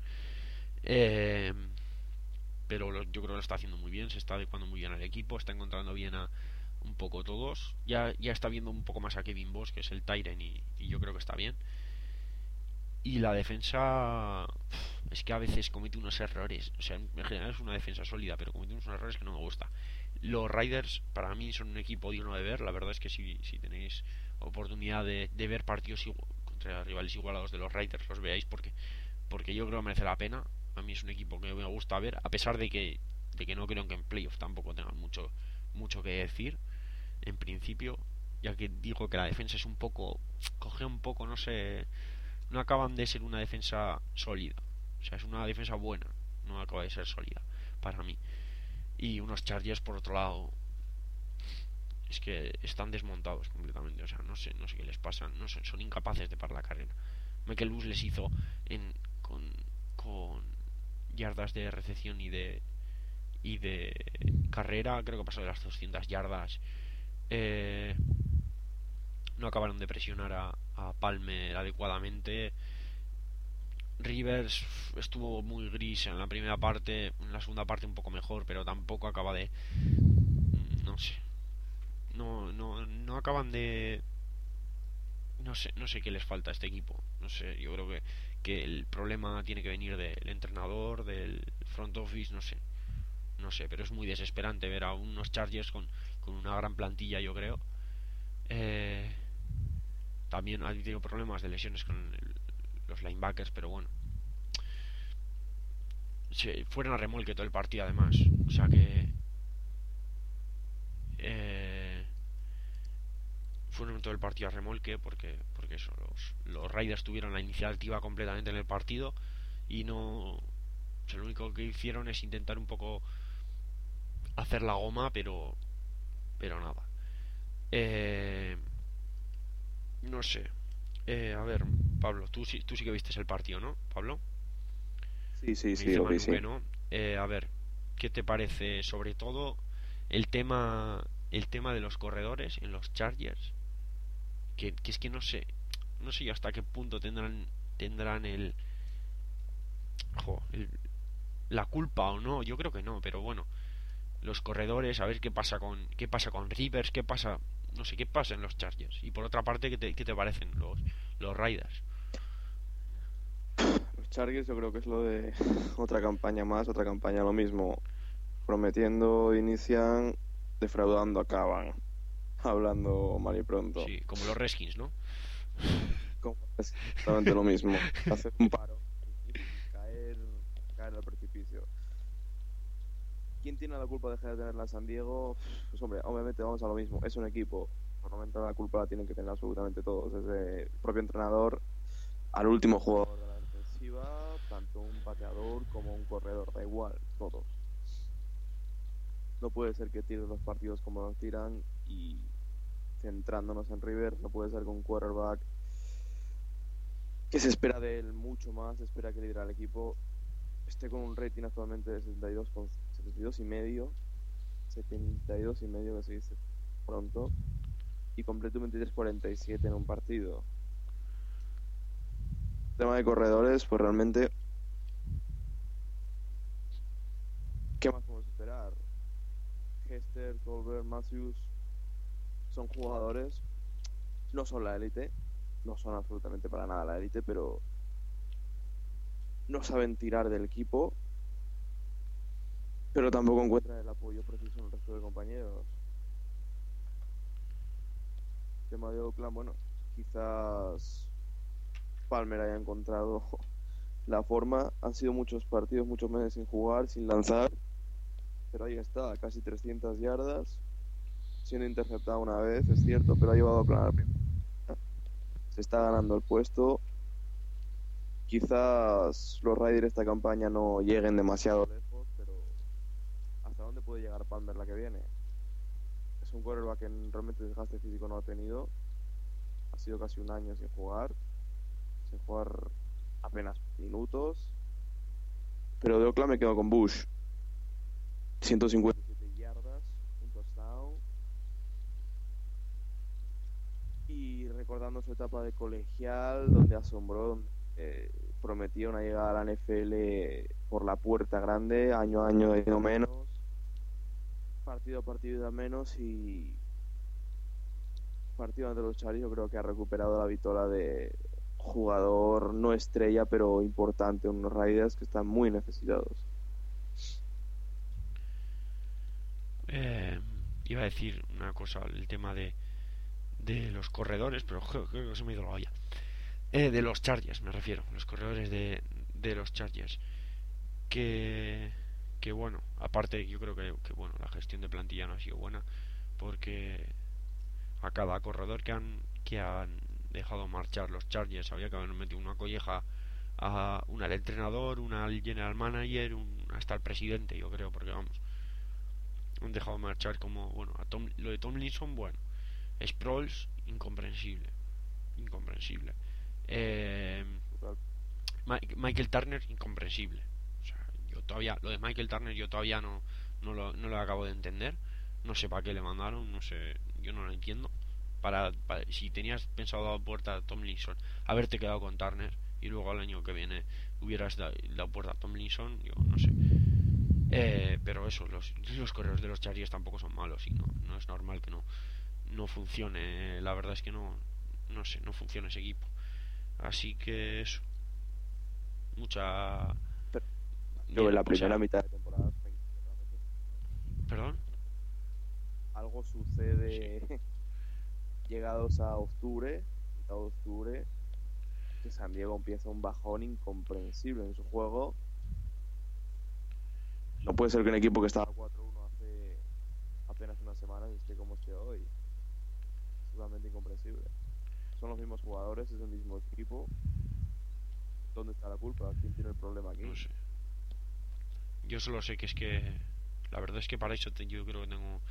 Eh, pero lo, yo creo que lo está haciendo muy bien. Se está adecuando muy bien al equipo. Está encontrando bien a un poco todos. Ya, ya está viendo un poco más a Kevin Boss, que es el Tyren, y, y yo creo que está bien. Y la defensa es que a veces comete unos errores. O sea, en general es una defensa sólida, pero comete unos errores que no me gusta. Los Raiders para mí son un equipo digno de ver. La verdad es que si, si tenéis oportunidad de, de ver partidos igual, contra rivales igualados de los Raiders, los veáis, porque porque yo creo que merece la pena. A mí es un equipo que me gusta ver, a pesar de que de que no creo que en playoff tampoco tengan mucho mucho que decir en principio, ya que digo que la defensa es un poco, coge un poco, no sé, no acaban de ser una defensa sólida. O sea, es una defensa buena, no acaba de ser sólida para mí. Y unos Chargers por otro lado es que están desmontados completamente. O sea, no sé, no sé qué les pasa, no sé, son incapaces de parar la carrera. Michael Lewis les hizo en con, con yardas de recepción y de y de carrera, creo que pasó de las doscientas yardas. Eh, no acabaron de presionar a, a Palmer adecuadamente. Rivers estuvo muy gris en la primera parte, en la segunda parte un poco mejor, pero tampoco acaba de, no sé, no no no acaban de, no sé, no sé qué les falta a este equipo. No sé, yo creo que que el problema tiene que venir del entrenador, del front office, no sé. No sé, pero es muy desesperante ver a unos Chargers con, con una gran plantilla, yo creo. Eh, también han tenido problemas de lesiones con el, los linebackers, pero bueno. Se fueron a remolque todo el partido, además. O sea que. Eh, fueron todo el partido a remolque porque, porque eso, los, los Raiders tuvieron la iniciativa completamente en el partido y no. O sea, lo único que hicieron es intentar un poco hacer la goma, pero. Pero nada. Eh, no sé. Eh, a ver, Pablo, tú, sí- tú sí que viste el partido, ¿no, Pablo? Sí, sí, Me sí, dice lo vi, Manu sí. que no. Eh, a ver, ¿qué te parece sobre todo el tema el tema de los corredores en los Chargers? Que, que es que no sé, no sé yo hasta qué punto tendrán tendrán el, jo, el- la culpa o no. Yo creo que no, pero bueno, los corredores, a ver qué pasa con qué pasa con Rivers, qué pasa, no sé qué pasa en los Chargers. Y por otra parte, ¿qué te, qué te parecen los los Raiders? Los Chargers yo creo que es lo de otra campaña más, otra campaña lo mismo. Prometiendo inician, defraudando acaban. Hablando mal y pronto. Sí, como los Redskins, ¿no? Como es exactamente lo mismo. Hacer un paro y, y caer, caer al precipicio. ¿Quién tiene la culpa de dejar de tenerla en San Diego? Pues hombre, obviamente vamos a lo mismo. Es un equipo. Normalmente la culpa la tienen que tener absolutamente todos. Desde el propio entrenador al último jugador de la defensiva, tanto un pateador como un corredor. Da igual, todos. No puede ser que tiren los partidos como los tiran y centrándonos en Rivers, no puede ser con un quarterback que se espera de él mucho más, se espera que lidera al equipo, esté con un rating actualmente de setenta y dos, con setenta y dos y medio, setenta y dos y medio que se dice pronto, y complete un veintitrés cuarenta y siete en un partido. Tema de corredores, pues realmente, ¿qué más podemos esperar? Hester, Tolbert, Matthews son jugadores, no son la élite, no son absolutamente para nada la élite, pero no saben tirar del equipo, pero tampoco encuentran el apoyo preciso en el resto de compañeros. El tema de Oakland, bueno, quizás Palmer haya encontrado la forma. Han sido muchos partidos, muchos meses sin jugar, sin lanzar, pero ahí está, casi trescientas yardas, siendo interceptado una vez, es cierto, pero ha llevado a Oakland. Se está ganando el puesto. Quizás los Raiders esta campaña no lleguen demasiado lejos, pero ¿hasta dónde puede llegar Palmer la que viene? Es un quarterback que realmente desgaste físico no ha tenido. Ha sido casi un año sin jugar, sin jugar apenas minutos. Pero de Oakland me quedo con Bush. ciento cincuenta y siete yardas, un touchdown. Y recordando su etapa de colegial, donde asombró, donde eh, prometía una llegada a la N F L por la puerta grande, año a año ha ido menos, partido a partido da menos, y partido ante los Chargers yo creo que ha recuperado la vitola de jugador no estrella, pero importante en unos Raiders que están muy necesitados. Eh, iba a decir una cosa, el tema de, de los corredores, pero creo, creo que se me ha ido la olla. Eh, de los Chargers, me refiero, los corredores de, de los Chargers. Que, que bueno, aparte yo creo que, que bueno, la gestión de plantilla no ha sido buena, porque a cada corredor que han, que han dejado marchar los Chargers había que haber metido una colleja, a una al entrenador, una al general manager, un, hasta el presidente, yo creo, porque vamos, han dejado marchar como, bueno, a Tom, lo de Tomlinson, bueno, Sproles, incomprensible, incomprensible. Eh, Michael Turner, incomprensible. O sea, yo todavía, lo de Michael Turner yo todavía no, no, lo, no lo acabo de entender. No sé para qué le mandaron, no sé, yo no lo entiendo. Para, para si tenías pensado dar puerta a Tomlinson, haberte quedado con Turner y luego al año que viene hubieras dado, dado puerta a Tomlinson, yo no sé. Eh, pero eso, los, los correos de los Chargers tampoco son malos y no, no es normal que no, no funcione. La verdad es que no, no sé, no funciona ese equipo. Así que eso, mucha. Pero, yo en la primera o sea, mitad de temporada, perdón. Algo sucede sí. Llegados a octubre, mitad de octubre, que San Diego empieza un bajón incomprensible en su juego. No puede ser que un equipo que estaba cuatro uno hace apenas unas semanas esté como esté hoy. Es totalmente incomprensible. Son los mismos jugadores, es el mismo equipo. ¿Dónde está la culpa? ¿Quién tiene el problema aquí? No sé. Yo solo sé que es que la verdad es que para eso te, yo creo que tengo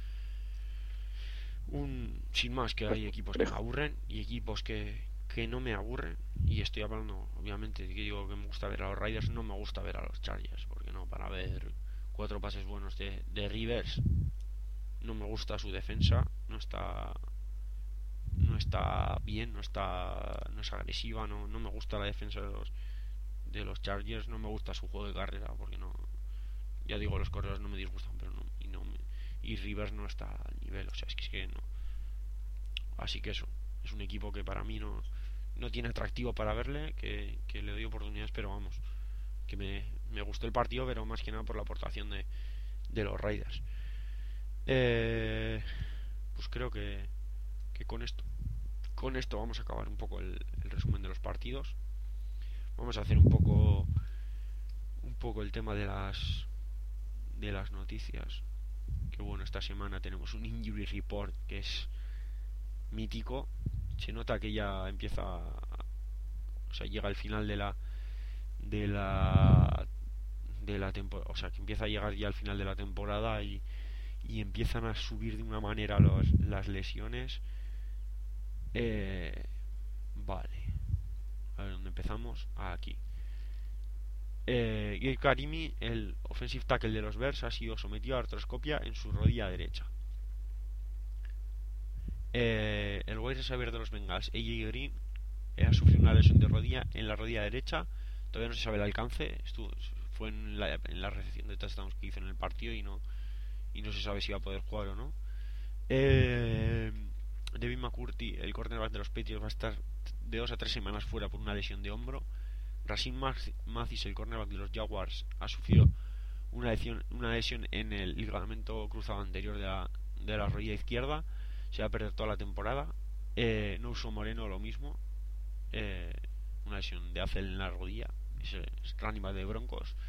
un sin más, que hay equipos que me aburren y equipos que, que no me aburren, y estoy hablando obviamente de que digo que me gusta ver a los Raiders, no me gusta ver a los Chargers, porque no, para ver cuatro pases buenos de, de Rivers, no me gusta su defensa, no está no está bien, no está no es agresiva, no, no me gusta la defensa de los de los Chargers, no me gusta su juego de carrera, porque no, ya digo, los corredores no me disgustan, pero no, y no me, y Rivers no está al nivel, o sea, es que, es que no. Así que eso, es un equipo que para mí no, no tiene atractivo para verle, que, que le doy oportunidades, pero vamos, que me, me gustó el partido, pero más que nada por la aportación de, de los Raiders. Eh, pues creo que, que con esto con esto vamos a acabar un poco el, el resumen de los partidos. Vamos a hacer un poco un poco el tema de las de las noticias, que bueno, esta semana tenemos un injury report que es mítico. Se nota que ya empieza, o sea, llega al final de la de la de la temporada, o sea, que empieza a llegar ya al final de la temporada, y, y empiezan a subir de una manera los, las lesiones. Eh, vale, a ver dónde empezamos. Aquí. Eh, Gabe Karimi, el offensive tackle de los Bears, ha sido sometido a artroscopia en su rodilla derecha. Eh, el wide receiver de los Bengals, A J Green, eh, ha sufrido una lesión de rodilla en la rodilla derecha. Todavía no se sabe el alcance. Estuvo, fue en la, en la recepción de touchdowns que hizo en el partido, y no y no se sabe si va a poder jugar o no. Eh, Devin McCourty, el cornerback de los Patriots, va a estar de dos a tres semanas fuera por una lesión de hombro. Rashid Mathis, el cornerback de los Jaguars, ha sufrido una lesión, una lesión en el ligamento cruzado anterior de la, de la rodilla izquierda. Se va a perder toda la temporada. Eh, Nouso Moreno, lo mismo. Eh, una lesión de acel en la rodilla. Es, es running back de Broncos.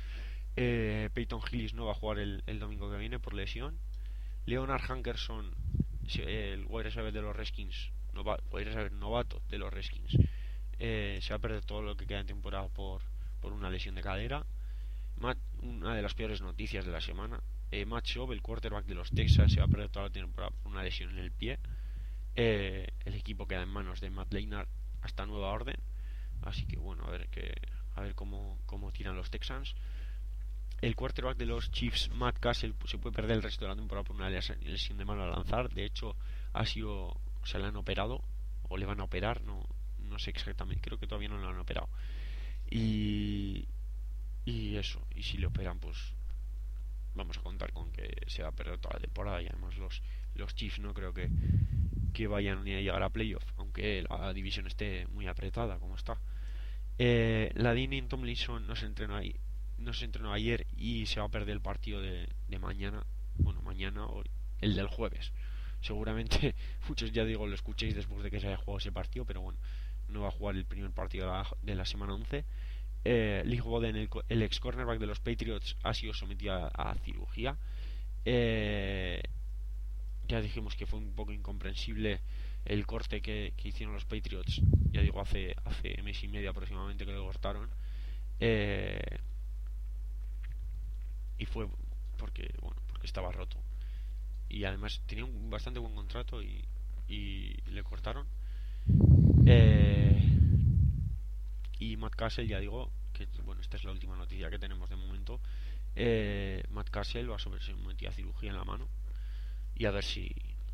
Eh, Peyton Hillis no va a jugar el, el domingo que viene por lesión. Leonard Hankerson, el wide receiver de los Redskins, nova, wide receiver novato de los Redskins, eh, se va a perder todo lo que queda en temporada por, por una lesión de cadera. Matt, una de las peores noticias de la semana, eh, Matt Schaub, el quarterback de los Texans, se va a perder toda la temporada por una lesión en el pie. Eh, el equipo queda en manos de Matt Leinart hasta nueva orden, así que bueno, a ver que a ver cómo, cómo tiran los Texans. El quarterback de los Chiefs, Matt Cassell, se puede perder el resto de la temporada por una lesión de mano al lanzar. De hecho, ha sido, se le han operado o le van a operar, no, no sé exactamente, creo que todavía no lo han operado. Y y eso, y si le operan, pues vamos a contar con que se va a perder toda la temporada. Y además los los Chiefs no creo que que vayan ni a llegar a playoff, aunque la división esté muy apretada como está. Eh, la Dean Tomlinson no se entrenó ahí, no se entrenó ayer y se va a perder el partido de, de mañana. Bueno, mañana o el del jueves. Seguramente muchos, ya digo, lo escuchéis después de que se haya jugado ese partido, pero bueno, no va a jugar el primer partido de la, de la semana once. Eh, Lee Boden, el, el ex cornerback de los Patriots, ha sido sometido a, a cirugía. Eh, ya dijimos que fue un poco incomprensible el corte que, que hicieron los Patriots, ya digo, hace hace mes y medio aproximadamente que lo cortaron. Eh, y fue porque, bueno, porque estaba roto. Y además tenía un bastante buen contrato y, y le cortaron. Eh, y Matt Cassell, ya digo, que bueno, esta es la última noticia que tenemos de momento. Eh, Matt Cassell va a ser sometido a cirugía en la mano. Y a ver si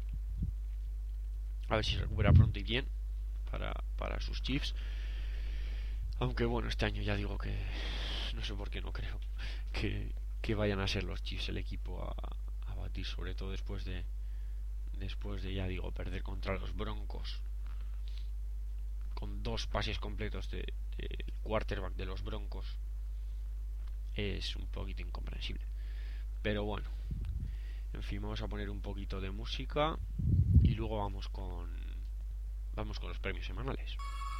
a ver si recupera pronto y bien para, para sus Chiefs. Aunque bueno, este año ya digo que no sé por qué no creo que, que vayan a ser los Chiefs el equipo a, a batir, sobre todo después de después de, ya digo, perder contra los Broncos con dos pases completos del de, de quarterback de los Broncos. Es un poquito incomprensible, pero bueno, en fin, vamos a poner un poquito de música y luego vamos con vamos con los premios semanales.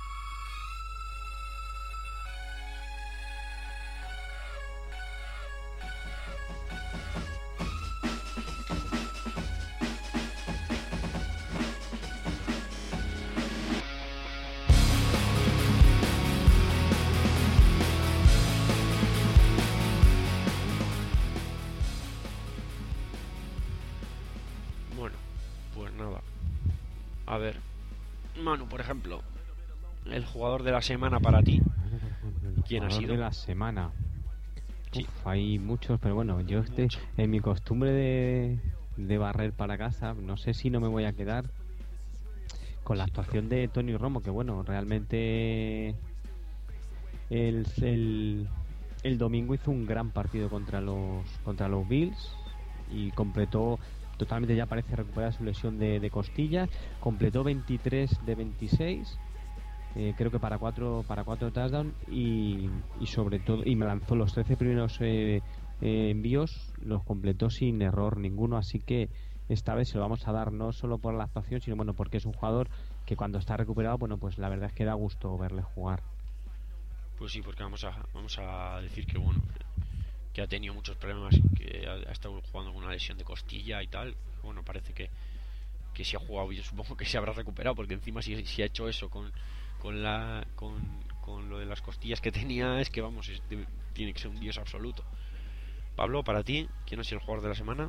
Bueno, pues nada. A ver, Manu, por ejemplo, el jugador de la semana para ti, ¿quién ha sido? De la semana. Sí. Uf, hay muchos, pero bueno, yo este, en mi costumbre de, de barrer para casa, no sé si no me voy a quedar con la Sí, actuación de Tony Romo, que bueno, realmente el, el, el domingo hizo un gran partido contra los contra los Bills y completó totalmente, ya parece recuperar su lesión de, de costillas, completó veintitrés de veintiséis, eh, creo que para cuatro para cuatro touchdowns y, y sobre todo y me lanzó los trece primeros eh, eh, envíos, los completó sin error ninguno, así que esta vez se lo vamos a dar no solo por la actuación, sino bueno, porque es un jugador que cuando está recuperado, bueno, pues la verdad es que da gusto verle jugar. Pues sí, porque vamos a vamos a decir que bueno, que ha tenido muchos problemas, que ha, ha estado jugando con una lesión de costilla y tal. Bueno, parece que que si ha jugado, yo supongo que se habrá recuperado, porque encima si, si ha hecho eso con con la con, con lo de las costillas que tenía, es que vamos, es, de, tiene que ser un dios absoluto. Pablo, para ti, ¿quién ha sido el jugador de la semana?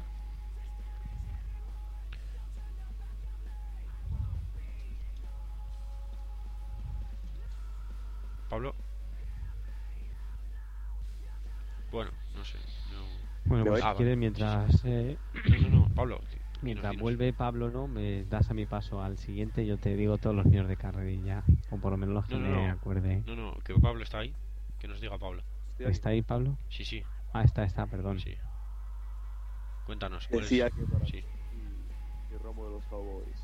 Pablo. Bueno, no sé. No... Bueno, pues ah, si quieres, vale. mientras eh, No, no, no, Pablo. mientras dinos, dinos. vuelve Pablo, ¿no? Me das a mi paso al siguiente, yo te digo todos los míos de carrerilla, o por lo menos los que No, no, me no. acuerde. No, no, que Pablo está ahí. Que nos diga Pablo. ¿Está ahí, Pablo? Sí, sí. Ah, está, está, perdón. Sí. Cuéntanos. ¿cuál Decía es? que para Sí. y, y Romo de los Cowboys.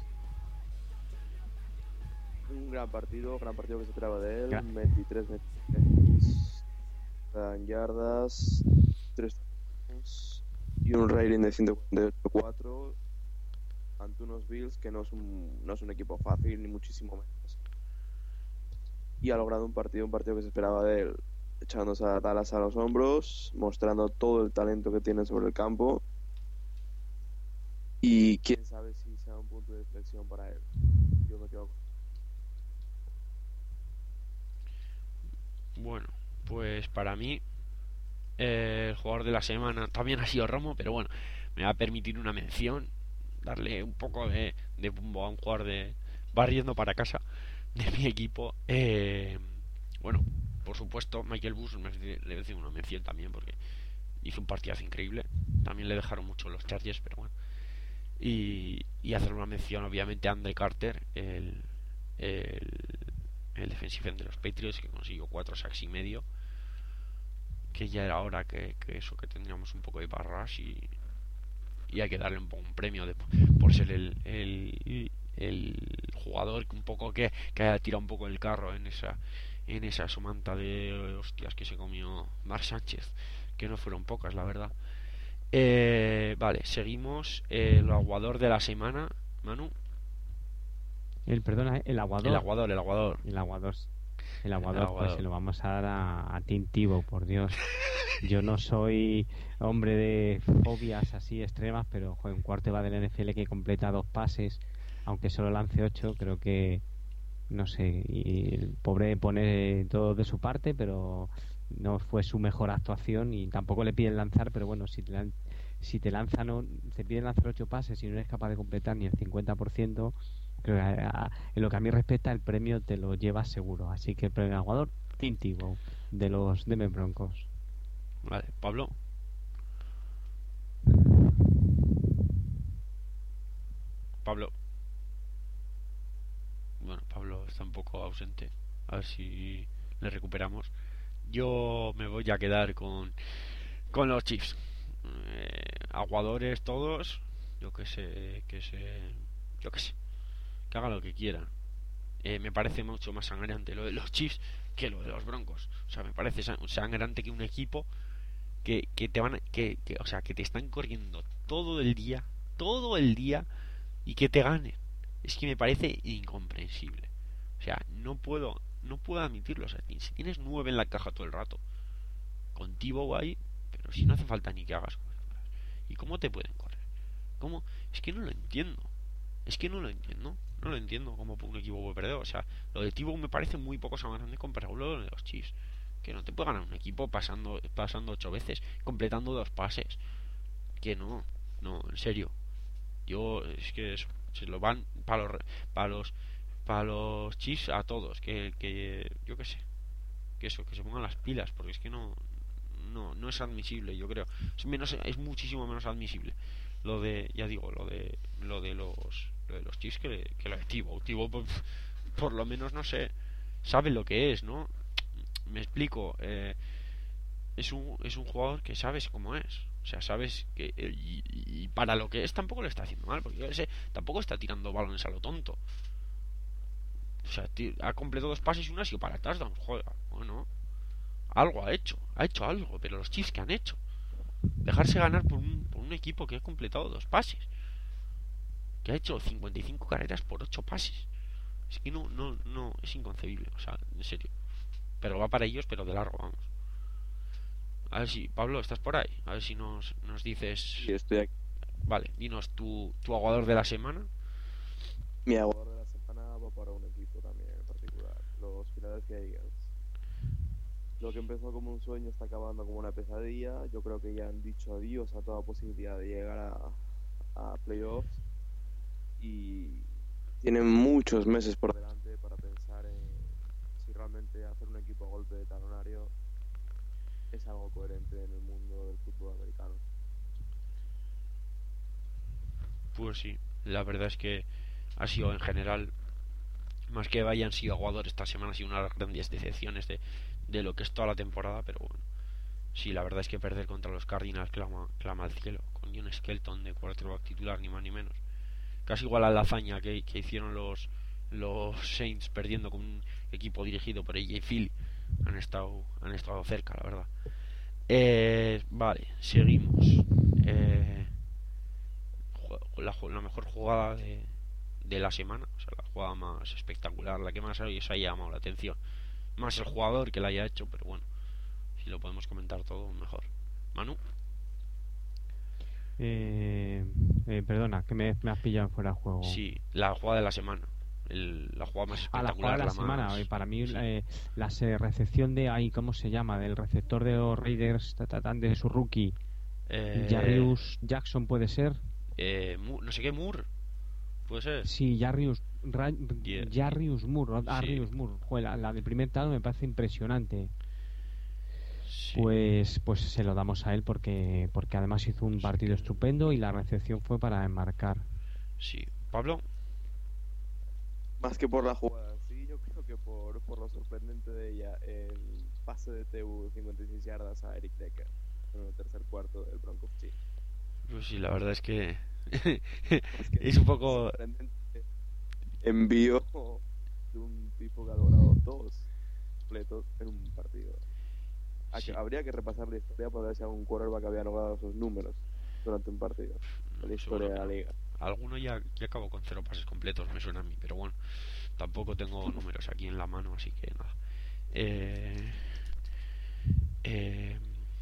Un gran partido, gran partido que se esperaba de él. Gra- veintitrés veintitrés yardas, tres touchdowns y un rating de ciento cuarenta y cuatro ante unos Bills que no es un, no es un equipo fácil, ni muchísimo menos. Y ha logrado un partido, un partido que se esperaba de él. echándose a Dallas a los hombros, mostrando todo el talento que tiene sobre el campo. Y quién sabe si sea un punto de inflexión para él. Yo me quedo con... Bueno, pues para mí eh, el jugador de la semana también ha sido Romo, pero bueno, me va a permitir una mención, darle un poco de, de bombo a un jugador de barriendo para casa de mi equipo. Eh, bueno, por supuesto, Michael Bush le voy a decir una mención también porque hizo un partidazo increíble. También le dejaron mucho los Chargers, pero bueno. Y, y hacer una mención, obviamente, a Andre Carter, el, el, el defensive end de los Patriots, que consiguió cuatro sacks y medio. Que ya era hora que, que eso, que tendríamos un poco de barras y, y hay que darle un, poco un premio de, por ser el, el, el jugador un poco que, que haya tirado un poco el carro en esa en esa somanta de hostias que se comió Mark Sánchez, que no fueron pocas, la verdad. Eh, vale, seguimos. El aguador de la semana, Manu. El, perdona, el aguador. El aguador, el aguador. El aguador. El aguador, El aguador. pues se lo vamos a dar a, a Tim Tebow, por Dios. Yo no soy hombre de fobias así extremas, pero joder, un cuarto va del N F L que completa dos pases, aunque solo lance ocho, creo que, no sé, y el pobre pone todo de su parte, pero no fue su mejor actuación y tampoco le piden lanzar, pero bueno, si te, lan- si te lanzan, no, te piden lanzar ocho pases y no eres capaz de completar ni el cincuenta por ciento, creo que a- a- en lo que a mí respecta el premio te lo llevas seguro. Así que el premio al jugador, Tim Tebow, de los Denver Broncos. Vale, Pablo. Pablo. Bueno, Pablo está un poco ausente. A ver si le recuperamos. Yo me voy a quedar con con los Chiefs. Eh, aguadores todos. Yo que sé, que sé, yo que sé, que hagan lo que quieran. Eh, me parece mucho más sangrante lo de los Chiefs que lo de los Broncos. O sea, me parece san- sangrante que un equipo que, que te van a- que, que, o sea, que te están corriendo todo el día, todo el día y que te ganen. Es que me parece incomprensible. O sea, no puedo, no puedo admitirlo. O sea, si tienes nueve en la caja todo el rato, con Tebow ahí, pero si no hace falta ni que hagas coberturas. ¿Y cómo te pueden correr? ¿Cómo? Es que no lo entiendo. Es que no lo entiendo. No lo entiendo cómo un equipo puede perder. O sea, lo de Tebow me parece muy poco grande comparado con lo de los Chiefs. Que no te puede ganar un equipo pasando pasando ocho veces, completando dos pases. Que no, no, en serio. Yo, es que eso, se lo van para los, para los, para los Chiefs a todos. Que, que yo qué sé. Que eso, que se pongan las pilas. Porque es que no, no, no es admisible, yo creo. Es menos, es muchísimo menos admisible lo de, ya digo, lo de, lo de los, lo de los Chiefs que, que lo de Tebow. Tebow, por, por lo menos no sé, sabe lo que es, ¿no? Me explico. Eh, es un, es un jugador que sabes cómo es. O sea, sabes que eh, y, y para lo que es tampoco le está haciendo mal, porque yo sé, tampoco está tirando balones a lo tonto. O sea, ti- ha completado dos pases y una ha sido para touchdown. Joder, bueno, algo ha hecho, ha hecho algo, pero los Chiefs que han hecho, dejarse ganar por un, por un equipo que ha completado dos pases, que ha hecho cincuenta y cinco carreras por ocho pases. Es que no, no, no, es inconcebible, o sea, en serio. Pero va para ellos, pero de largo, vamos. A ver si, Pablo, ¿estás por ahí? A ver si nos, nos dices. Y estoy aquí. Vale, dinos tu, tu aguador de la semana. Mi aguador de la semana va para un equipo también en particular, los Philadelphia Eagles. Lo que empezó como un sueño está acabando como una pesadilla. Yo creo que ya han dicho adiós a toda posibilidad de llegar a, a playoffs y tienen muchos meses por delante para pensar en si realmente hacer un equipo a golpe de talonario es algo coherente en el mundo del fútbol americano. Pues sí, la verdad es que ha sido en general, más que hayan sido aguadores esta semana, ha sido una de las grandes decepciones de, de lo que es toda la temporada, pero bueno. Sí, la verdad es que perder contra los Cardinals clama, clama al cielo, con John Skelton de quarterback titular, ni más ni menos. Casi igual a la hazaña que, que hicieron los, los Saints perdiendo con un equipo dirigido por A J Philly. Han estado, han estado cerca, la verdad. Eh, vale, seguimos. Eh, la, la mejor jugada de, de la semana, o sea, la jugada más espectacular, la que más se haya llamado la atención. Más el jugador que la haya hecho, pero bueno. si lo podemos comentar todo mejor. Manu. Eh, eh, perdona, que me, me has pillado fuera de juego. Sí, la jugada de la semana. El, la jugada más A la jugada espectacular, de la, la semana. más... eh, Para mí, sí. eh, la se- recepción de ahí, ¿cómo se llama? Del receptor de los Raiders, ta, ta, tan, de su rookie, Eh, Jarrius Jackson, ¿puede ser? eh, Mu- no sé qué, Moore, puede ser. Sí, Jarrius, Ra- Yeah, Jarrius Moore, sí, Jarrius Moore. Joder, la, la del primer talo me parece impresionante. sí, Pues, pues se lo damos a él porque, porque además hizo un partido estupendo y la recepción fue para enmarcar. sí. Pablo. Más que por la jugada, sí, yo creo que por, por lo sorprendente de ella, el pase de T U cincuenta y seis yardas a Eric Decker en el tercer cuarto del Broncos Chiefs. Pues sí, la verdad es que Es que es un poco... sorprendente envío de un tipo que ha logrado dos completos en un partido. Hay Sí. que- Habría que repasar la historia para ver si algún quarterback había logrado esos números durante un partido. No, La historia de seguro la que no. liga. Alguno ya, ya acabó con cero pases completos, me suena a mí, pero bueno, tampoco tengo números aquí en la mano, así que nada. Eh, eh,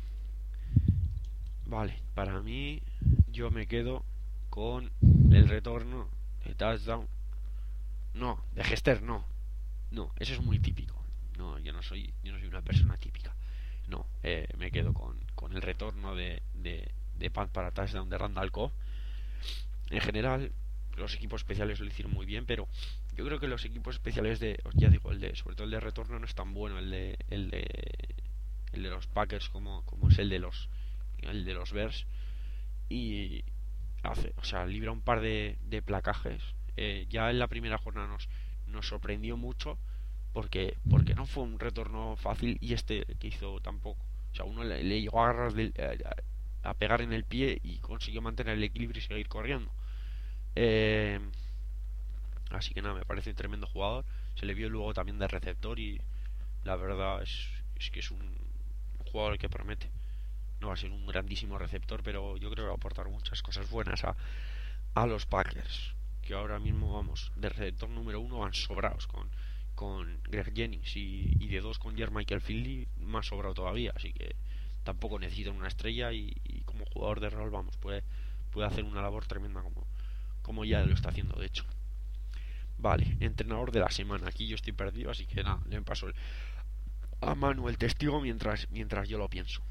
vale, para mí, yo me quedo con el retorno de touchdown. No, de Gester, no. No, eso es muy típico. No, yo no soy, yo no soy una persona típica. No, eh, me quedo con, con el retorno de, de, de punt para touchdown de Randall Cobb. En general, los equipos especiales lo hicieron muy bien, pero yo creo que los equipos especiales de, ya digo, el de, sobre todo el de retorno no es tan bueno, el de, el de, el de los Packers como, como es el de los, el de los Bears, y hace, o sea, libra un par de, de placajes. Eh, ya en la primera jornada nos, nos sorprendió mucho porque, porque no fue un retorno fácil y este que hizo tampoco. O sea, uno le, le llegó a agarrar del, a, a pegar en el pie y consiguió mantener el equilibrio y seguir corriendo. Eh, así que nada, me parece un tremendo jugador. Se le vio luego también de receptor y la verdad es, es que es un, un jugador que promete. No va a ser un grandísimo receptor, pero yo creo que va a aportar muchas cosas buenas a, a los Packers, que ahora mismo, vamos, de receptor número uno van sobrados con, con Greg Jennings y, y de dos con Jermichael Finley, más sobrado todavía, así que tampoco necesitan una estrella y, y como jugador de rol, vamos, puede, puede hacer una labor tremenda como, como ya lo está haciendo, de hecho. Vale, entrenador de la semana, aquí yo estoy perdido, así que nada, le paso el, a Manu el testigo mientras, mientras yo lo pienso.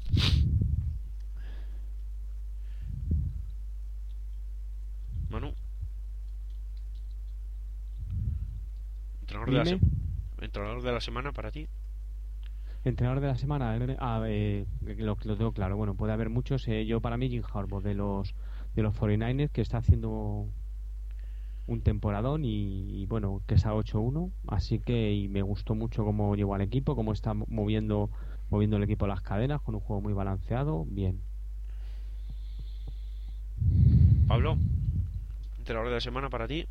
Manu, entrenador de, la se- entrenador de la semana para ti. Entrenador de la semana, eh, ah, eh, lo, lo tengo claro. Bueno, puede haber muchos. Eh, yo, para mí, Jim Harbaugh de los de los cuarenta y nueve ers, que está haciendo un temporadón y, y bueno, que es a ocho uno. Así que y me gustó mucho cómo llegó al equipo, cómo está moviendo moviendo el equipo las cadenas con un juego muy balanceado. Bien. Pablo, entrenador de la semana para ti.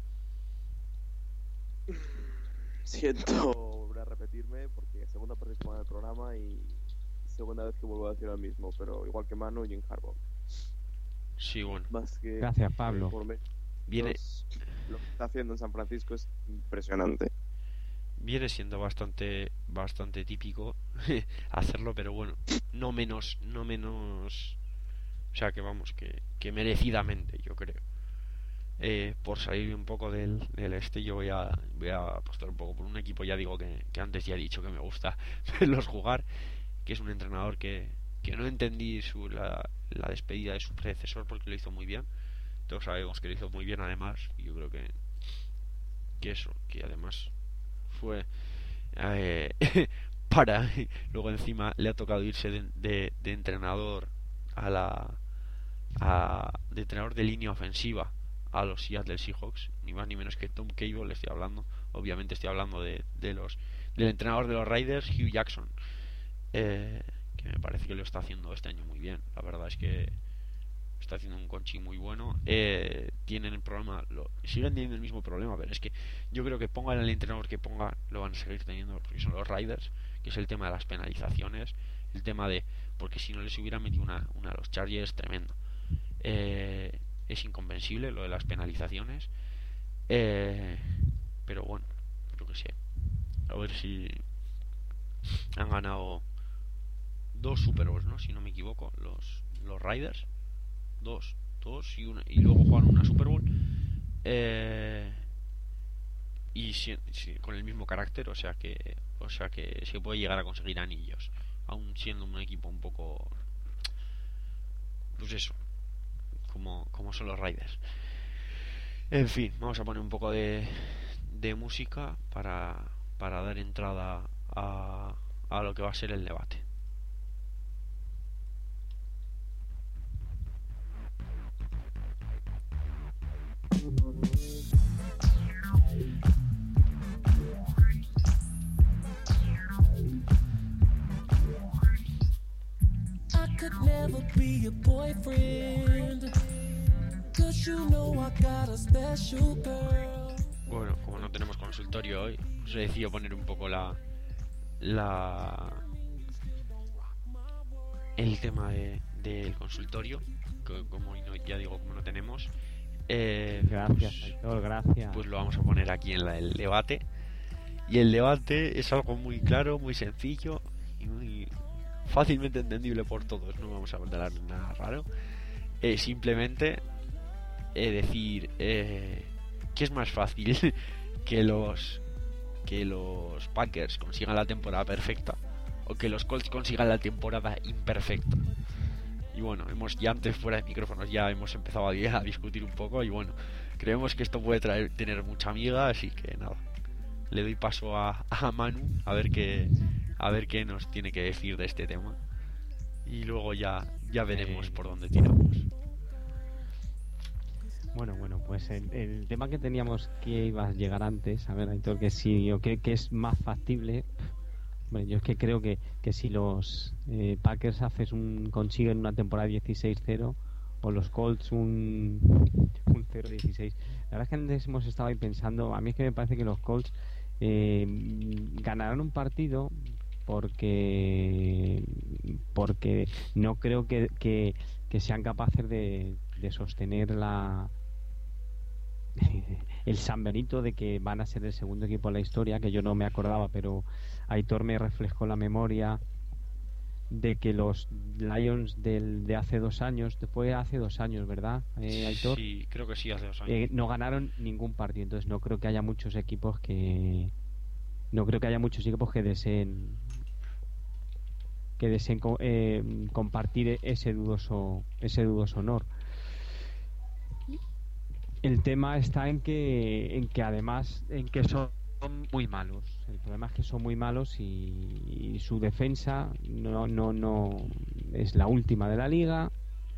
Siento volver a repetirme porque segunda participación del programa y segunda vez que vuelvo a decir lo mismo, pero igual que Manu, Jim Harbaugh. Sí, bueno. Más que Gracias, Pablo. por mí, Viene, los- lo que está haciendo en San Francisco es impresionante. viene siendo bastante, bastante típico hacerlo, pero bueno, no menos, no menos, o sea que vamos, que, que merecidamente, yo creo. Eh, por salir un poco del, del este, yo voy a, voy a apostar un poco por un equipo, ya digo que, que antes ya he dicho que me gusta verlos jugar, que es un entrenador que, que no entendí su, la, la despedida de su predecesor porque lo hizo muy bien. Todos sabemos que lo hizo muy bien además, y yo creo que, que eso, que además fue eh, para luego encima le ha tocado irse de, de, de entrenador a la a, de entrenador de línea ofensiva a los Seattle Seahawks, ni más ni menos que Tom Cable estoy hablando. Obviamente estoy hablando de, de los del entrenador de los Raiders, Hugh Jackson, eh, que me parece que lo está haciendo este año muy bien. La verdad es que está haciendo un coaching muy bueno. Eh, tienen el problema, lo, siguen teniendo el mismo problema, pero es que yo creo que pongan el entrenador que ponga, lo van a seguir teniendo, porque son los Raiders, que es el tema de las penalizaciones, el tema de, porque si no les hubiera metido una, una a los Chargers, tremendo. Eh, es inconvencible lo de las penalizaciones, eh, pero bueno, yo que sé, a ver si han ganado dos Super Bowls, ¿no? Si no me equivoco, los, los Raiders. Dos, dos y, una, y luego juegan una Super Bowl. Eh, y si, si, con el mismo carácter, o sea que o sea que se puede llegar a conseguir anillos, aún siendo un equipo un poco, pues eso, como, como son los Raiders. En fin, vamos a poner un poco de, de música para, para dar entrada a, a lo que va a ser el debate. Could never be your boyfriend, 'cause you know I got a special girl. Bueno, como no tenemos consultorio hoy, os he decidido poner un poco la la el tema de, del consultorio, que como no, ya digo, como no tenemos, eh, gracias, pues, Aitor, gracias. Pues lo vamos a poner aquí en la, el debate. Y el debate es algo muy claro, muy sencillo y muy fácilmente entendible por todos. No vamos a hablar de nada raro. Eh, simplemente eh, decir eh, que es más fácil que los que los Packers consigan la temporada perfecta o que los Colts consigan la temporada imperfecta. Y bueno, hemos ya antes fuera de micrófonos ya hemos empezado a, a discutir un poco y bueno, creemos que esto puede traer, tener mucha amiga, así que nada, le doy paso a, a Manu a ver qué a ver qué nos tiene que decir de este tema y luego ya ya veremos eh... por dónde tiramos. Bueno, bueno, pues el, el tema que teníamos que iba a llegar antes, a ver, Aitor, que si yo creo que es más factible. Bueno, yo es que creo que, que si los eh, Packers haces un, consiguen una temporada dieciséis cero o los Colts un, un cero dieciséis, la verdad es que antes hemos estado ahí pensando, a mí es que me parece que los Colts eh, ganarán un partido porque porque no creo que, que, que sean capaces de, de sostener la el San Benito de que van a ser el segundo equipo de la historia, que yo no me acordaba, pero Aitor me refrescó la memoria de que los Lions del, de hace dos años, fue hace dos años, ¿verdad, eh, Aitor? Sí, creo que sí, hace dos años. Eh, no ganaron ningún partido, entonces no creo que haya muchos equipos que no creo que haya muchos equipos que deseen que deseen eh, compartir ese dudoso ese dudoso honor. El tema está en que en que además en que son muy malos. El problema es que son muy malos y, y su defensa no no no es la última de la liga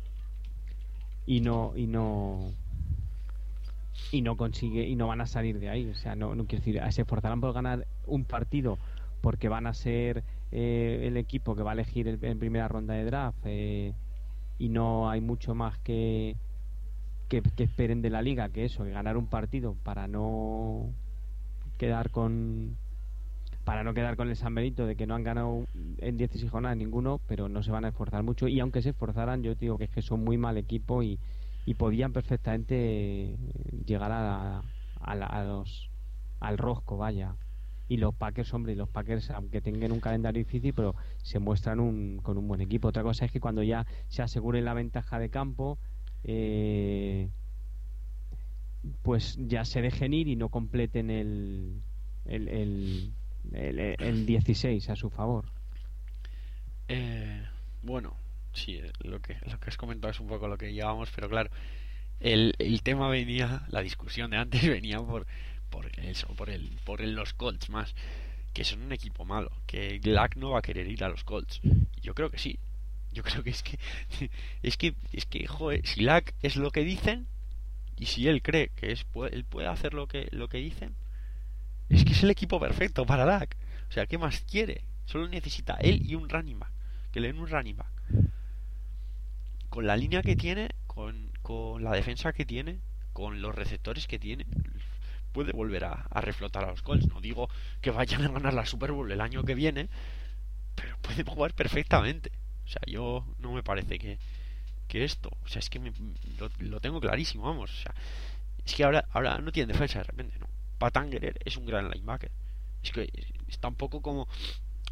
y no y no y no consigue y no van a salir de ahí. O sea, no no quiero decir, se esforzarán por ganar un partido porque van a ser eh, el equipo que va a elegir el, en primera ronda de draft eh, y no hay mucho más que Que, que esperen de la liga que eso, que ganar un partido para no quedar con para no quedar con el San Benito de que no han ganado en dieciséis jornadas ninguno, pero no se van a esforzar mucho y aunque se esforzaran yo digo que es que son muy mal equipo y, y podían perfectamente llegar a, a, la, a los al rosco, vaya. Y los Packers, hombre, los Packers aunque tengan un calendario difícil, pero se muestran un, con un buen equipo. Otra cosa es que cuando ya se aseguren la ventaja de campo Eh, pues ya se dejen ir y no completen el el, el, el, el dieciséis a su favor. Eh, bueno, sí, lo que lo que has comentado es un poco lo que llevamos, pero claro, el, el tema venía, la discusión de antes venía por por eso, por el por el, los Colts más, que son un equipo malo, que Luck no va a querer ir a los Colts. Yo creo que sí. Yo creo que es que es que es que joder, si Luck es lo que dicen y si él cree que es puede, él puede hacer lo que lo que dicen, es que es el equipo perfecto para Luck. O sea, ¿qué más quiere? Solo necesita él y un running back, que le den un running back. Con la línea que tiene, con, con la defensa que tiene, con los receptores que tiene, puede volver a, a reflotar a los Colts. No digo que vayan a ganar la Super Bowl el año que viene, pero pueden jugar perfectamente. O sea, yo no me parece que, que esto, o sea, es que me, lo, lo tengo clarísimo, vamos, o sea, es que ahora ahora no tienen defensa de repente, no. Pat Angerer es un gran linebacker. Es que es, es tampoco como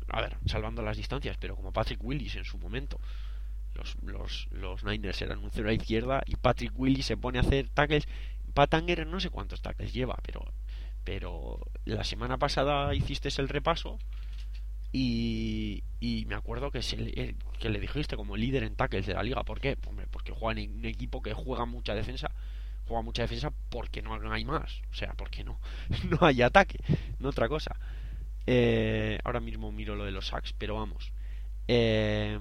a ver, salvando las distancias, pero como Patrick Willis en su momento. Los, los, los Niners eran un cero a la izquierda y Patrick Willis se pone a hacer tackles. Pat Anger no sé cuántos tackles lleva, pero pero la semana pasada hiciste el repaso y, y me acuerdo que, se le, que le dijiste como líder en tackles de la liga. ¿Por qué? Hombre, porque juega en un equipo que juega mucha defensa. Juega mucha defensa porque no hay más. O sea, porque no, no hay ataque, no otra cosa. Eh, ahora mismo miro lo de los sacks, pero vamos. Eh,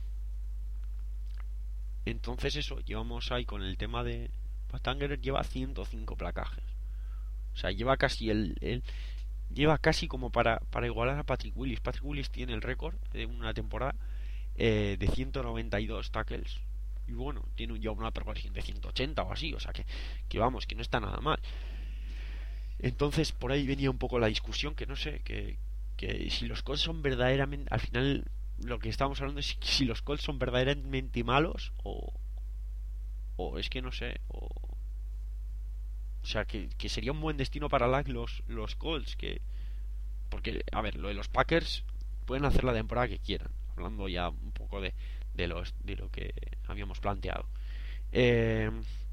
entonces eso, llevamos ahí con el tema de... Pat Anger lleva ciento cinco placajes. O sea, lleva casi el, el lleva casi como para, para igualar a Patrick Willis. Patrick Willis tiene el récord de una temporada eh, de ciento noventa y dos tackles. Y bueno, tiene ya una progresión de ciento ochenta o así. O sea que, que vamos, que no está nada mal. Entonces por ahí venía un poco la discusión, que no sé, que, que si los Colts son verdaderamente... Al final lo que estamos hablando es si los Colts son verdaderamente malos o... O es que no sé, o... O sea, que, que sería un buen destino para Lack los, los Colts. Que, porque, a ver, lo de los Packers pueden hacer la temporada que quieran. Hablando ya un poco de, de, los, de lo que habíamos planteado. Eh,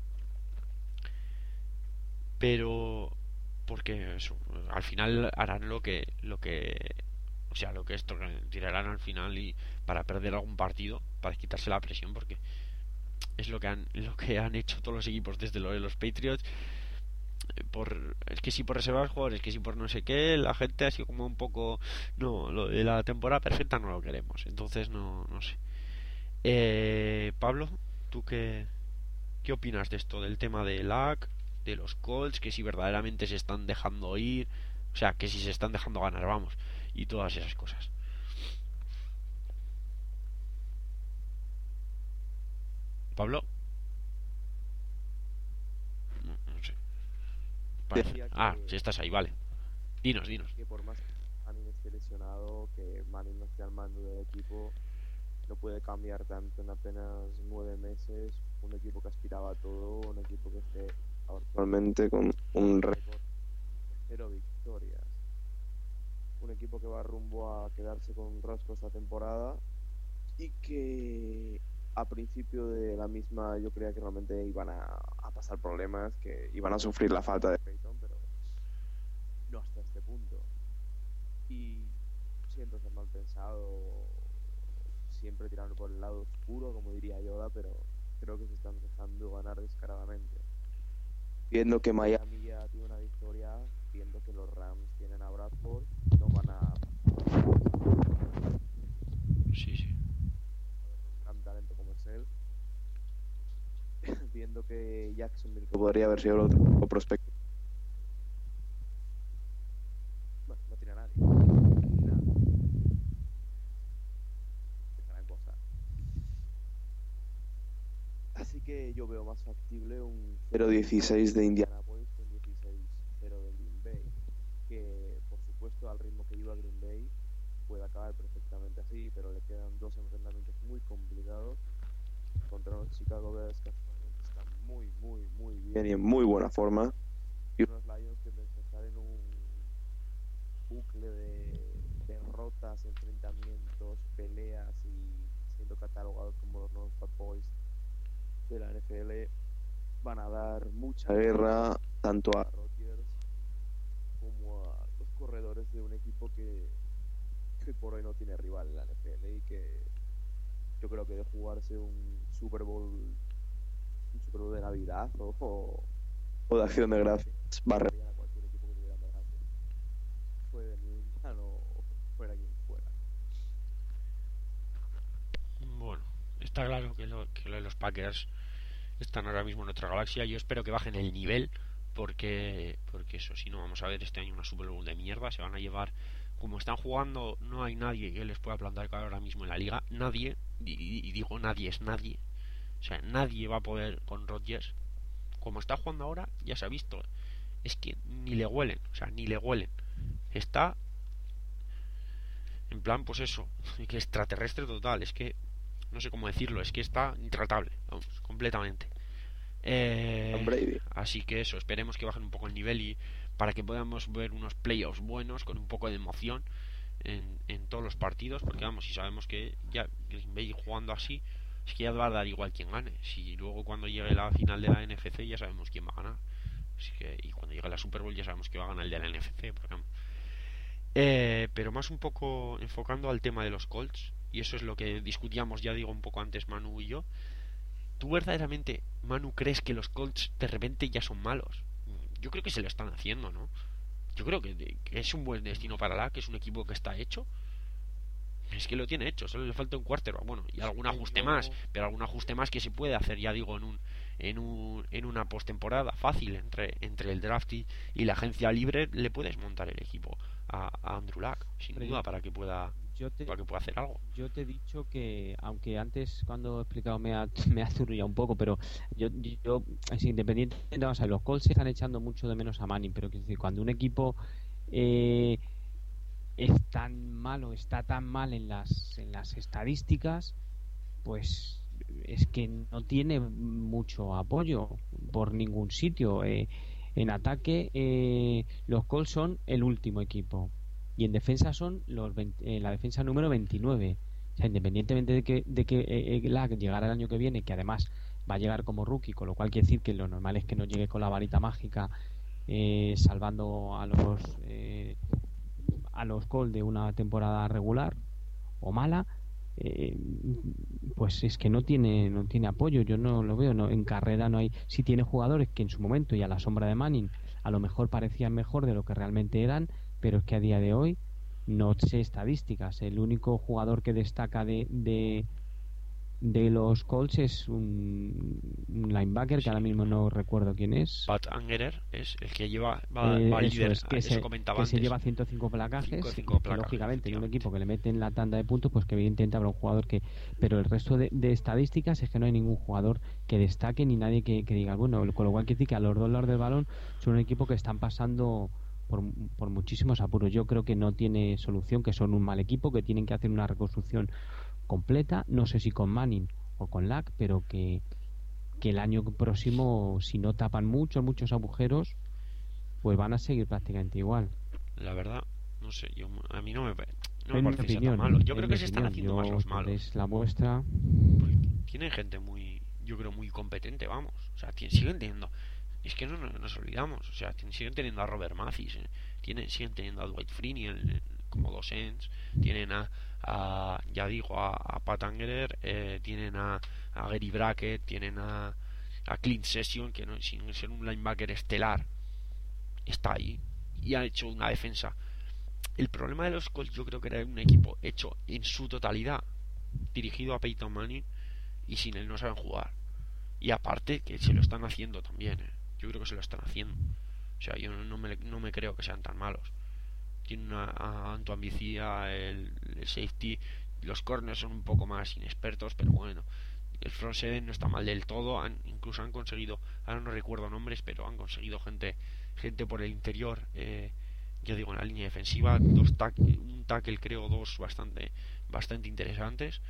pero, porque eso, al final harán lo que, lo que, o sea, lo que esto tirarán al final y para perder algún partido, para quitarse la presión, porque es lo que han, lo que han hecho todos los equipos desde lo de los Patriots. Por, es que si por reservar jugadores, que si por no sé qué, la gente ha sido como un poco, no, lo de la temporada perfecta no lo queremos, entonces no, no sé. eh, Pablo, ¿tú qué, qué opinas de esto, del tema de Lack, de los Colts, que si verdaderamente se están dejando ir, o sea, que si se están dejando ganar, vamos, y todas esas cosas? Pablo, no, no sé. Parece. Ah, si estás ahí, vale. Dinos, dinos. Que por más que Manning esté lesionado, que Manning no esté al mando del equipo, no puede cambiar tanto en apenas nueve meses. Un equipo que aspiraba a todo, un equipo que esté actualmente con un récord de cero victorias. Un equipo que va rumbo a quedarse con Roscoe esta temporada y que a principio de la misma yo creía que realmente iban a, a pasar problemas, que iban a sufrir la falta de Peyton, pero no hasta este punto. Y siempre se han mal pensado, siempre tirando por el lado oscuro, como diría Yoda, pero creo que se están dejando ganar descaradamente. Viendo que Miami ya tiene una victoria, viendo que los Rams tienen a Bradford, no van a... Sí, sí. Un gran talento como es él. Viendo que Jacksonville, que podría haber sido el otro prospecto, bueno, no tiene a nadie. Nada. Es gran cosa. Así que yo veo más factible un cero dieciséis de Indianapolis que un dieciséis cero de Green Bay, que por supuesto al ritmo que lleva Green Bay puede acabar perfectamente así, pero le quedan dos enfrentamientos muy complicados contra los Chicago Bears, que actualmente están muy, muy, muy bien y en muy buena forma, y unos Lions que deben estar en un bucle de derrotas, enfrentamientos, peleas y siendo catalogados como los nuevos Bad Boys de la N F L. Van a dar mucha guerra tanto a Rodgers como a los corredores de un equipo que, que por hoy no tiene rival en la N F L y que yo creo que de jugarse un Super Bowl un Super Bowl de Navidad o, o, o de Acción de Gracias, barrerían a cualquier equipo que tuviera delante, fuera de New England o fuera quien fuera. Bueno, está claro que, lo, que lo de los Packers están ahora mismo en otra galaxia. Yo espero que bajen el nivel, porque porque eso, si no, vamos a ver este año una Super Bowl de mierda. Se van a llevar, como están jugando, no hay nadie que les pueda plantar cara ahora mismo en la liga. Nadie, y, y digo nadie, es nadie. O sea, nadie va a poder con Rodgers. Como está jugando ahora, ya se ha visto. Es que ni le huelen, o sea, ni le huelen. Está en plan, pues eso, que extraterrestre total. Es que no sé cómo decirlo, es que está intratable, vamos, completamente. Eh, así que eso, esperemos que bajen un poco el nivel y para que podamos ver unos playoffs buenos con un poco de emoción en, en todos los partidos, porque vamos, si sabemos que ya Green Bay jugando así, es que ya va a dar igual quién gane. Si luego cuando llegue la final de la N F C ya sabemos quién va a ganar. Así que, y cuando llegue la Super Bowl ya sabemos que va a ganar el de la N F C, por ejemplo. Eh, pero más un poco enfocando al tema de los Colts, y eso es lo que discutíamos, ya digo, un poco antes Manu y yo. ¿Tú verdaderamente, Manu, crees que los Colts de repente ya son malos? Yo creo que se lo están haciendo, ¿no? Yo creo que, que es un buen destino para la, que es un equipo que está hecho. Es que lo tiene hecho, solo le falta un quarterback, bueno, y algún ajuste más, pero algún ajuste más que se puede hacer, ya digo, en un en un en una postemporada fácil entre entre el draft y, y la agencia libre, le puedes montar el equipo a, a Andrew Luck, sin Pero duda, yo, para que pueda yo te, para que pueda hacer algo. yo te he dicho que, aunque antes cuando he explicado me ha, me ha zurrillado un poco, pero yo, yo es independiente, no, o sea, los Colts se están echando mucho de menos a Manning, pero quiero decir, cuando un equipo eh, es tan malo, está tan mal en las en las estadísticas, pues es que no tiene mucho apoyo por ningún sitio. Eh, en ataque, eh, los Colts son el último equipo y en defensa son los veinte, eh, la defensa número veintinueve. O sea, independientemente de que, de que eh, Lack llegara el año que viene, que además va a llegar como rookie, con lo cual quiere decir que lo normal es que no llegue con la varita mágica eh, salvando a los eh, a los Colts de una temporada regular o mala, eh, pues es que no tiene no tiene apoyo. Yo no lo veo, no, en carrera no hay. Sí tiene jugadores que en su momento y a la sombra de Manning a lo mejor parecían mejor de lo que realmente eran, pero es que a día de hoy no sé estadísticas. El único jugador que destaca de de, de los Colts es un, un linebacker que Sí. ahora mismo no recuerdo quién es. Pat Angerer es el que lleva va, Eh, va al eso líder, es, que, eso se, comentaba que antes. se lleva ciento cinco placajes, Cinco- cinco que placajes, lógicamente en un efectivamente. equipo que le meten la tanda de puntos, pues que evidentemente habrá un jugador que, pero el resto de, de estadísticas es que no hay ningún jugador que destaque ni nadie que, que diga, bueno, con lo cual quiere decir que a los dos lados del balón son un equipo que están pasando por, por muchísimos apuros. Yo creo que no tiene solución, que son un mal equipo, que tienen que hacer una reconstrucción completa, no sé si con Manning o con Lack, pero que que el año próximo, si no tapan muchos, muchos agujeros, pues van a seguir prácticamente igual. La verdad, no sé, yo a mí no me, no me En mi parece que sea tan opinión, malo. Yo en creo mi que se están opinión, haciendo yo más los malos. es la vuestra. Porque tienen gente muy, yo creo, muy competente, vamos. O sea, tienen, siguen teniendo. Es que no, no nos olvidamos. O sea, tienen, siguen teniendo a Robert Mathis, eh, tienen, siguen teniendo a Dwight Freeney en- en- como dos ends. Tienen a, a ya digo, a, a Pat Angerer, eh, tienen a, a Gary Brackett, tienen a, a Clint Session, que no, sin ser un linebacker estelar, está ahí y ha hecho una defensa. El problema de los Colts yo creo que era un equipo hecho en su totalidad dirigido a Peyton Manning y sin él no saben jugar. Y aparte que se lo están haciendo también, ¿eh? Yo creo que se lo están haciendo. O sea, yo no, no me, no me creo que sean tan malos. Tienen a, a Antoine Vicia, el, el safety, los corners son un poco más inexpertos, pero bueno, el front seven no está mal del todo. Han, incluso han conseguido, ahora no recuerdo nombres, pero han conseguido gente gente por el interior, eh, ya digo, en la línea defensiva, dos tackle, un tackle creo, dos bastante bastante interesantes.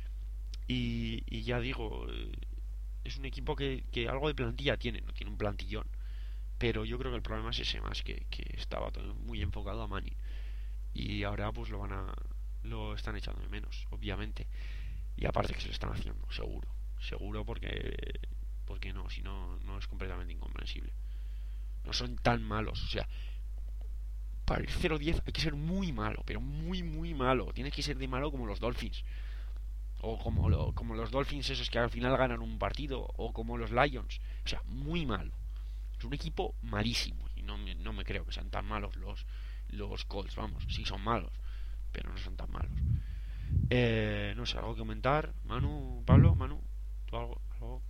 Y, y ya digo, eh, es un equipo que, que algo de plantilla tiene, no tiene un plantillón, pero yo creo que el problema es ese más, que, que estaba todo muy enfocado a Manning y ahora pues lo van a lo están echando de menos, obviamente, y aparte que se lo están haciendo, seguro, seguro porque porque no, si no no es completamente incomprensible. No son tan malos, o sea, para el cero diez hay que ser muy malo, pero muy muy malo, tienes que ser de malo como los Dolphins. O como, lo, como los Dolphins esos que al final ganan un partido. O como los Lions. O sea, muy malo. Es un equipo malísimo. Y no me, no me creo que sean tan malos los, los Colts. Vamos, sí son malos. Pero no son tan malos. Eh, no sé, algo que comentar. Manu, Pablo, Manu. ¿Tú algo? algo?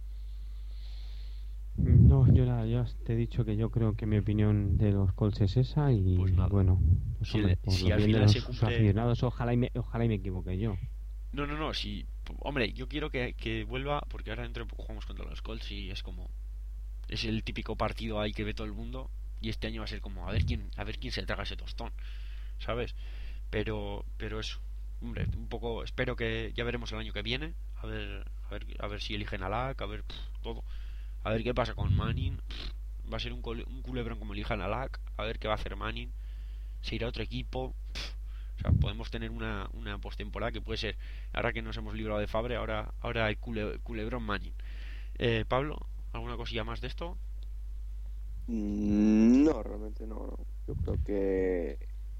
No, yo nada, ya te he dicho que yo creo que mi opinión de los Colts es esa y Pues nada. bueno, pues Si hombre, le- por si lo al bien de final los se cumple- aficionados, ojalá y me, ojalá y me equivoque yo. No, no, no. Si, hombre, yo quiero que, que vuelva. Porque ahora dentro de poco jugamos contra los Colts. Y es como. Es el típico partido ahí que ve todo el mundo. Y este año va a ser como. A ver quién, a ver quién se traga ese tostón. ¿Sabes? Pero, pero eso, hombre, un poco, espero que ya veremos el año que viene, a ver, a ver, a ver si eligen a Lack, a ver pff, todo, a ver qué pasa con Manning. Pff, va a ser un, cole, un culebrón como elijan a Lack, a ver qué va a hacer Manning, se irá a otro equipo, pff, sea, podemos tener una, una postemporada que puede ser, ahora que nos hemos librado de Fabre, ahora, ahora el cule, culebrón Manning. Eh, Pablo, ¿alguna cosilla más de esto? Mm, No, realmente no, no. Yo creo que,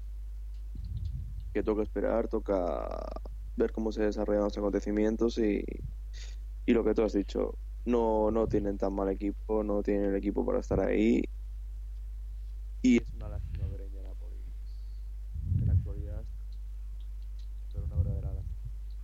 que toca esperar, toca ver cómo se desarrollan los acontecimientos y, y lo que tú has dicho. No, no tienen tan mal equipo, no tienen el equipo para estar ahí y es una lástima ver a Indianapolis en la actualidad, pero una verdadera lástima.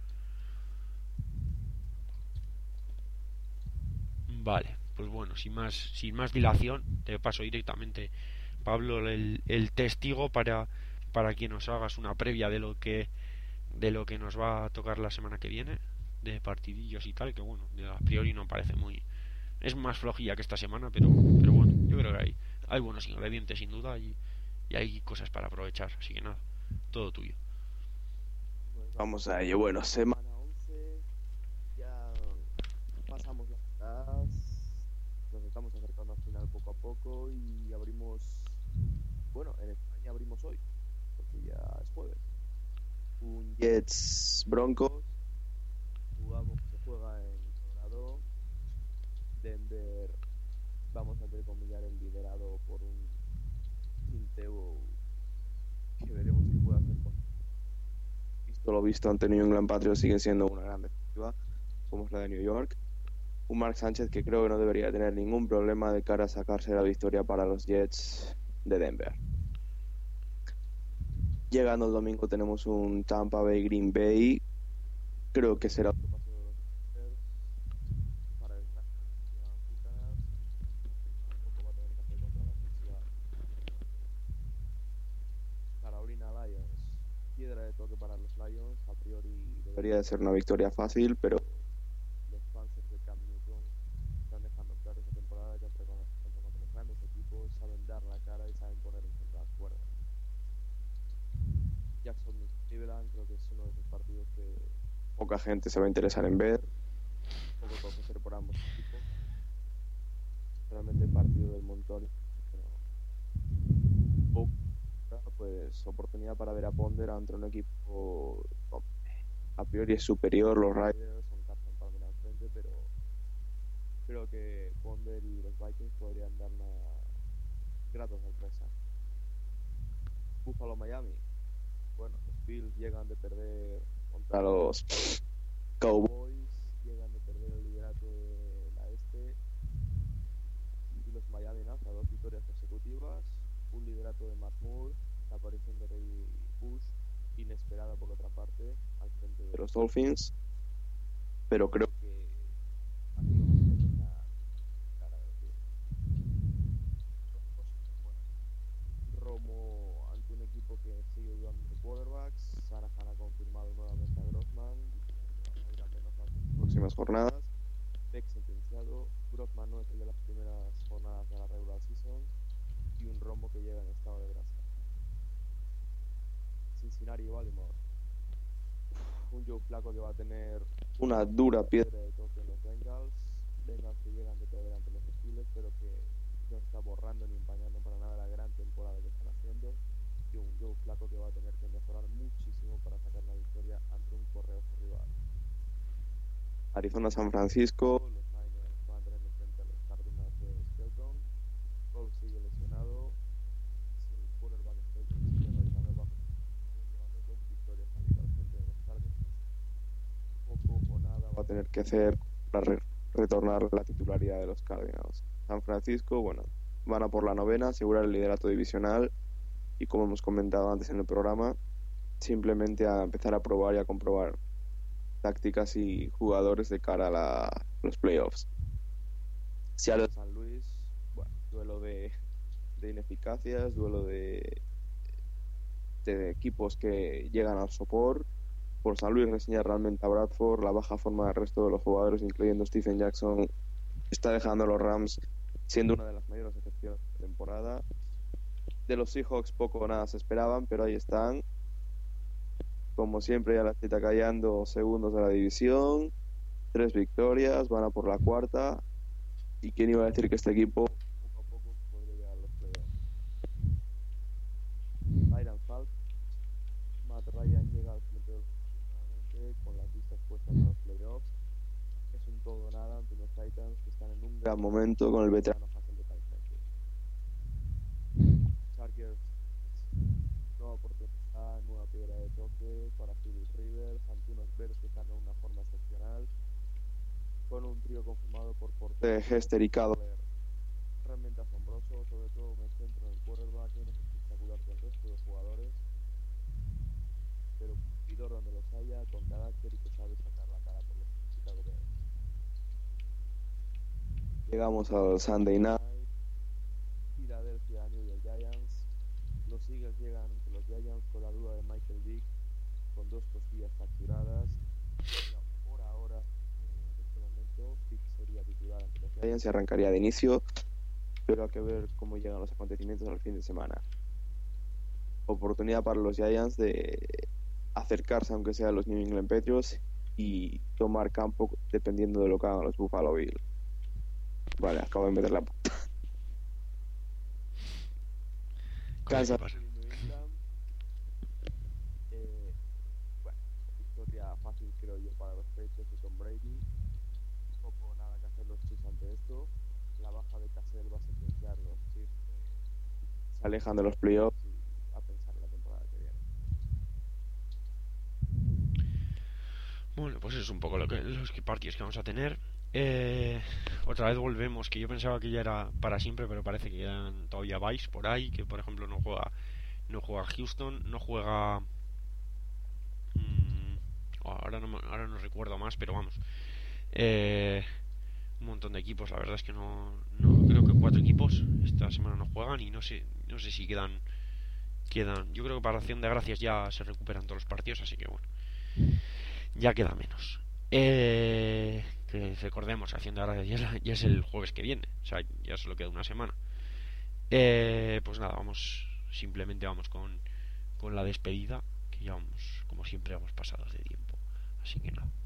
Vale, pues bueno, sin más, sin más dilación, te paso directamente, Pablo, el, el testigo para, para que nos hagas una previa de lo que de lo que nos va a tocar la semana que viene, de partidillos y tal, que bueno, a priori no parece muy... Es más flojilla que esta semana, pero, pero bueno, yo creo que hay, hay buenos ingredientes sin duda y, y hay cosas para aprovechar, así que nada, todo tuyo. Pues vamos a ello. Bueno, semana once, ya pasamos las mitad, nos estamos acercando al final poco a poco y abrimos, bueno, en España abrimos hoy, porque ya es jueves. Un Jets Broncos, jugamos, se juega en Colorado. Denver, vamos a entrecomillar el liderado por un Tinteo que veremos qué puede hacer con. Visto lo visto ante New England Patriots, sigue siendo una gran defensiva, como es la de New York. Un Mark Sánchez que creo que no debería tener ningún problema de cara a sacarse la victoria para los Jets de Denver. Llegando el domingo tenemos un Tampa Bay Green Bay. Creo que será otro paso de los Steelers para el gran Bucanas. Tampoco va a tener que hacer contra la ofensiva. Carolina Lions. Piedra de toque para los Lions. A priori debería de ser una victoria fácil, pero los Panthers de Cam Newton están dejando claro esta temporada que entre con, entre con los grandes equipos saben dar la cara y saben poner en contra las cuerdas. Jackson Cleveland creo que es uno de esos partidos que poca gente se va a interesar en ver, poco que ofrecer por ambos equipos. Realmente el partido del montón, pero poco, pues oportunidad para ver a Ponder ante un equipo no, a priori es superior. Los Riders son cartas para mirar al frente, pero creo que Ponder y los Vikings podrían dar una grata sorpresa. Buffalo Miami. Bueno, los Bills llegan de perder contra los Cowboys, llegan de perder el liderato de la este y los Miami lanza dos victorias consecutivas, un liderato de Matt Moore, la aparición de Ray Bush, inesperada por otra parte, al frente de los Dolphins, pero creo que aquí vamos a tener una cara de decir. Romo ante un equipo que sigue dudando de quarterbacks. Shanahan ha confirmado nuevamente a Grossman, que va a ir al menos las próximas jornadas. Beck sentenciado. Grossman no es el de las primeras jornadas de la regular season. Y un Romo que llega en estado de gracia. Cincinnati y Baltimore. Un Joe Flaco que va a tener una dura piedra de toque en los Bengals. Bengals que llegan de perder ante los Steelers, pero que no está borrando ni empañando para nada la gran temporada que están haciendo, y un Joe Flaco que va a tener que mejorar muchísimo para sacar la victoria ante un correoso rival. Arizona San Francisco, los Niners van a tener de frente a los Cardinals de Skelton. Cole sigue lesionado, si el quarterback Skelton sigue realizando el bajo, llevando dos victorias al frente de los Cardinals, poco o nada va a tener que hacer para re retornar la titularidad de los Cardinals. San Francisco, bueno, van a por la novena, asegurar el liderato divisional y, como hemos comentado antes en el programa, simplemente a empezar a probar y a comprobar tácticas y jugadores de cara a la, los playoffs. Seattle San Luis, bueno, duelo de, de ineficacias, duelo de, de equipos que llegan al sopor. Por San Luis reseña realmente a Bradford, la baja forma del resto de los jugadores, incluyendo Stephen Jackson, está dejando a los Rams siendo una de las mayores excepciones de temporada. De los Seahawks poco o nada se esperaban, pero ahí están. Como siempre, ya la está callando, segundos de la división, tres victorias, van a por la cuarta. ¿Y quién iba a decir que este equipo poco a poco podría llegar a los playoffs? Tyron Falk, Matt gran momento con el veterano fácil de Paismento. Chargers, nueva oportunidad, nueva piedra de toque para Philip Rivers ante unos Bears que están en una forma excepcional, con un trío conformado por Porter, Hester y Cadler realmente asombroso. Sobre todo me centro en el quarterback, que no es espectacular que el resto de jugadores, pero cumplidor donde los haya, con carácter y que sabe sacar la cara por los Chicago Bears. Llegamos al Sunday Night, Philadelphia, New York Giants. Los Eagles llegan ante los Giants con la duda de Michael Vick, con dos costillas fracturadas. Por ahora, en este momento, Vick sería titular ante los Giants y arrancaría de inicio, pero hay que ver cómo llegan los acontecimientos al fin de semana. Oportunidad para los Giants de acercarse, aunque sea a los New England Patriots, y tomar campo dependiendo de lo que hagan los Buffalo Bills. Vale, acabo de meter la puta. Kansas City, New England. Eh, bueno, victoria fácil creo yo para los Patriots y Tom Brady. Poco nada que hacer los Chiefs ante esto. La baja de Cassell va a sentenciar los Chiefs, eh, se alejan de los playoffs y a pensar en la temporada que viene. Bueno, pues eso es un poco lo que, los que partidos que vamos a tener. Eh, otra vez volvemos, que yo pensaba que ya era para siempre, pero parece que quedan todavía Vice por ahí, que por ejemplo no juega no juega Houston, no juega mmm, ahora no ahora no recuerdo más, pero vamos, eh, un montón de equipos. La verdad es que no, no creo que cuatro equipos esta semana no juegan, y no sé no sé si quedan quedan yo creo que para Acción de Gracias ya se recuperan todos los partidos, así que bueno, ya queda menos. Eh, que recordemos, Acción de Gracias ya es, ya es el jueves que viene, o sea, ya solo queda una semana. Eh, pues nada, vamos, simplemente vamos con, con la despedida, que ya vamos, como siempre, vamos pasados de tiempo, así que nada.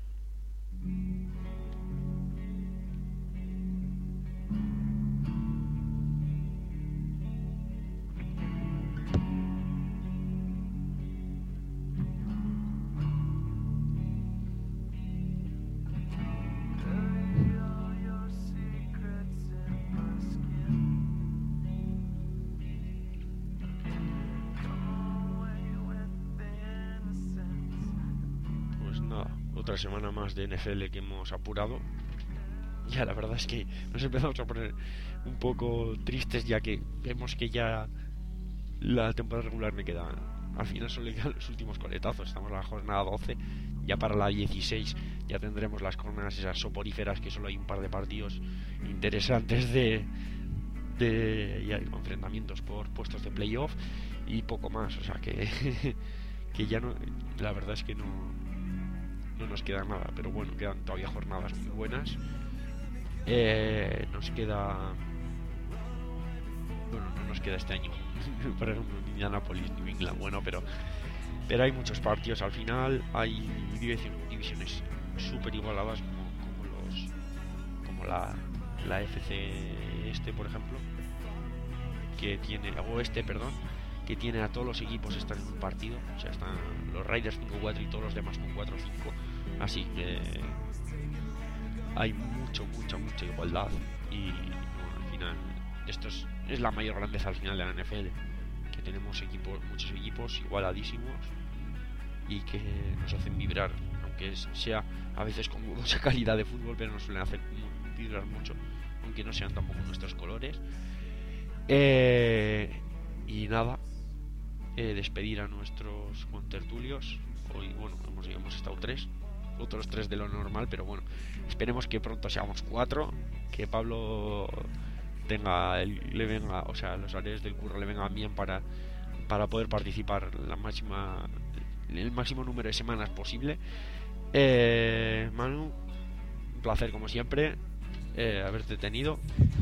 Otra semana más de N F L que hemos apurado. Ya la verdad es que nos empezamos a poner un poco tristes, ya que vemos que ya la temporada regular me queda, al final solo quedan los últimos coletazos. Estamos en la jornada doce, ya para la dieciséis ya tendremos las jornadas esas soporíferas, que solo hay un par de partidos interesantes de de ya, enfrentamientos por puestos de playoff y poco más, o sea que que ya no, la verdad es que no no nos queda nada, pero bueno, quedan todavía jornadas muy buenas. Eh, nos queda, bueno, no nos queda este año por ejemplo Indianapolis, New England, bueno, pero pero hay muchos partidos al final, hay divisiones súper igualadas, como, como los como la la F C este, por ejemplo, que tiene, o este, perdón, que tiene a todos los equipos están en un partido, o sea, están los Raiders cinco cuatro y todos los demás con cuatro cinco, así que hay mucho, mucha, mucha igualdad. Y bueno, al final esto es, es la mayor grandeza al final de la N F L, que tenemos equipos, muchos equipos igualadísimos y que nos hacen vibrar, aunque sea a veces con mucha calidad de fútbol, pero nos suelen hacer vibrar mucho, aunque no sean tampoco nuestros colores. Eh, y nada, eh, despedir a nuestros contertulios. Hoy, bueno, hemos, hemos estado tres, otros tres de lo normal, pero bueno, esperemos que pronto seamos cuatro, que Pablo tenga el, le venga, o sea, los horarios del curro le vengan bien para para poder participar la máxima el máximo número de semanas posible. eh, Manu, un placer como siempre eh, haberte tenido.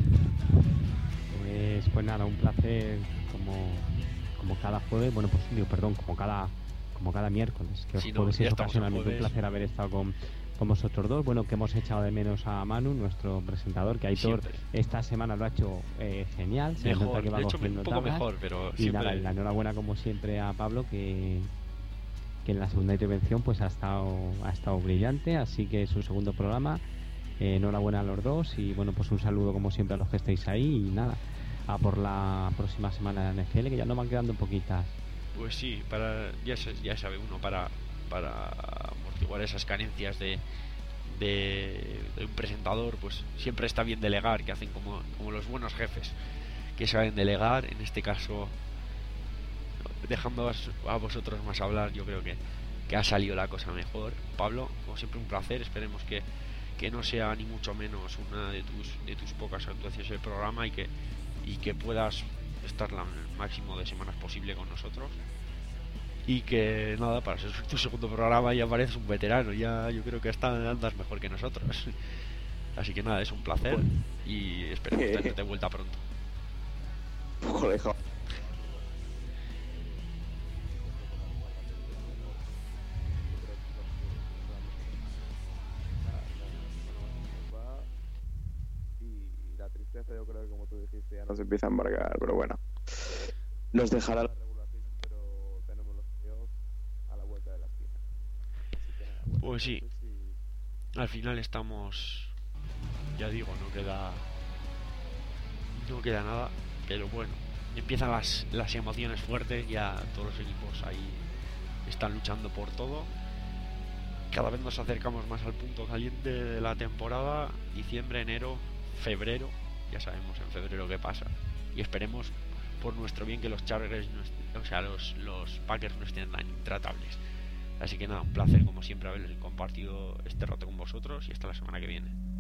Pues, pues nada, un placer como como cada jueves, bueno, pues digo, perdón, como cada como cada miércoles, que sí, no, jueves es ocasionalmente jueves. Un placer haber estado con, con vosotros dos. Bueno, que hemos echado de menos a Manu, nuestro presentador, que Aitor siempre. Esta semana lo ha hecho eh, genial, se mejor, nota que va de hecho, cogiendo un poco tablas. Mejor, pero y siempre... nada, la enhorabuena como siempre a Pablo, que que en la segunda intervención pues ha estado ha estado brillante, así que es su segundo programa Eh, enhorabuena a los dos y bueno, pues un saludo como siempre a los que estáis ahí y nada, a por la próxima semana de la N F L, que ya nos van quedando poquitas. Pues sí, para ya, se, ya sabe uno, para, para amortiguar esas carencias de, de, de un presentador, pues siempre está bien delegar, que hacen como, como los buenos jefes, que saben delegar. En este caso, dejando a vosotros más hablar, yo creo que, que ha salido la cosa mejor. Pablo, como siempre, un placer. Esperemos que, que no sea ni mucho menos una de tus de tus pocas actuaciones en el programa y que, y que puedas estar la, el máximo de semanas posible con nosotros. Y que nada, para ser tu segundo programa ya pareces un veterano, ya yo creo que hasta andas mejor que nosotros. Así que nada, es un placer y esperemos tenerte de vuelta pronto. Joder, joder. Y la tristeza, yo creo que como tú dijiste, ya nos empieza a embargar, pero bueno, nos dejará la regular season, pero tenemos los playoffs a la vuelta de la esquina. Así que nada, bueno, Pues sí, entonces, sí. al final estamos, ya digo, no queda no queda nada, pero bueno, empiezan las, las emociones fuertes, ya todos los equipos ahí están luchando por todo. Cada vez nos acercamos más al punto caliente de la temporada, diciembre, enero, febrero, ya sabemos en febrero qué pasa, y esperemos por nuestro bien que los Chargers, no est- o sea, los, los Packers no estén tan intratables. Así que nada, un placer como siempre haber compartido este rato con vosotros y hasta la semana que viene.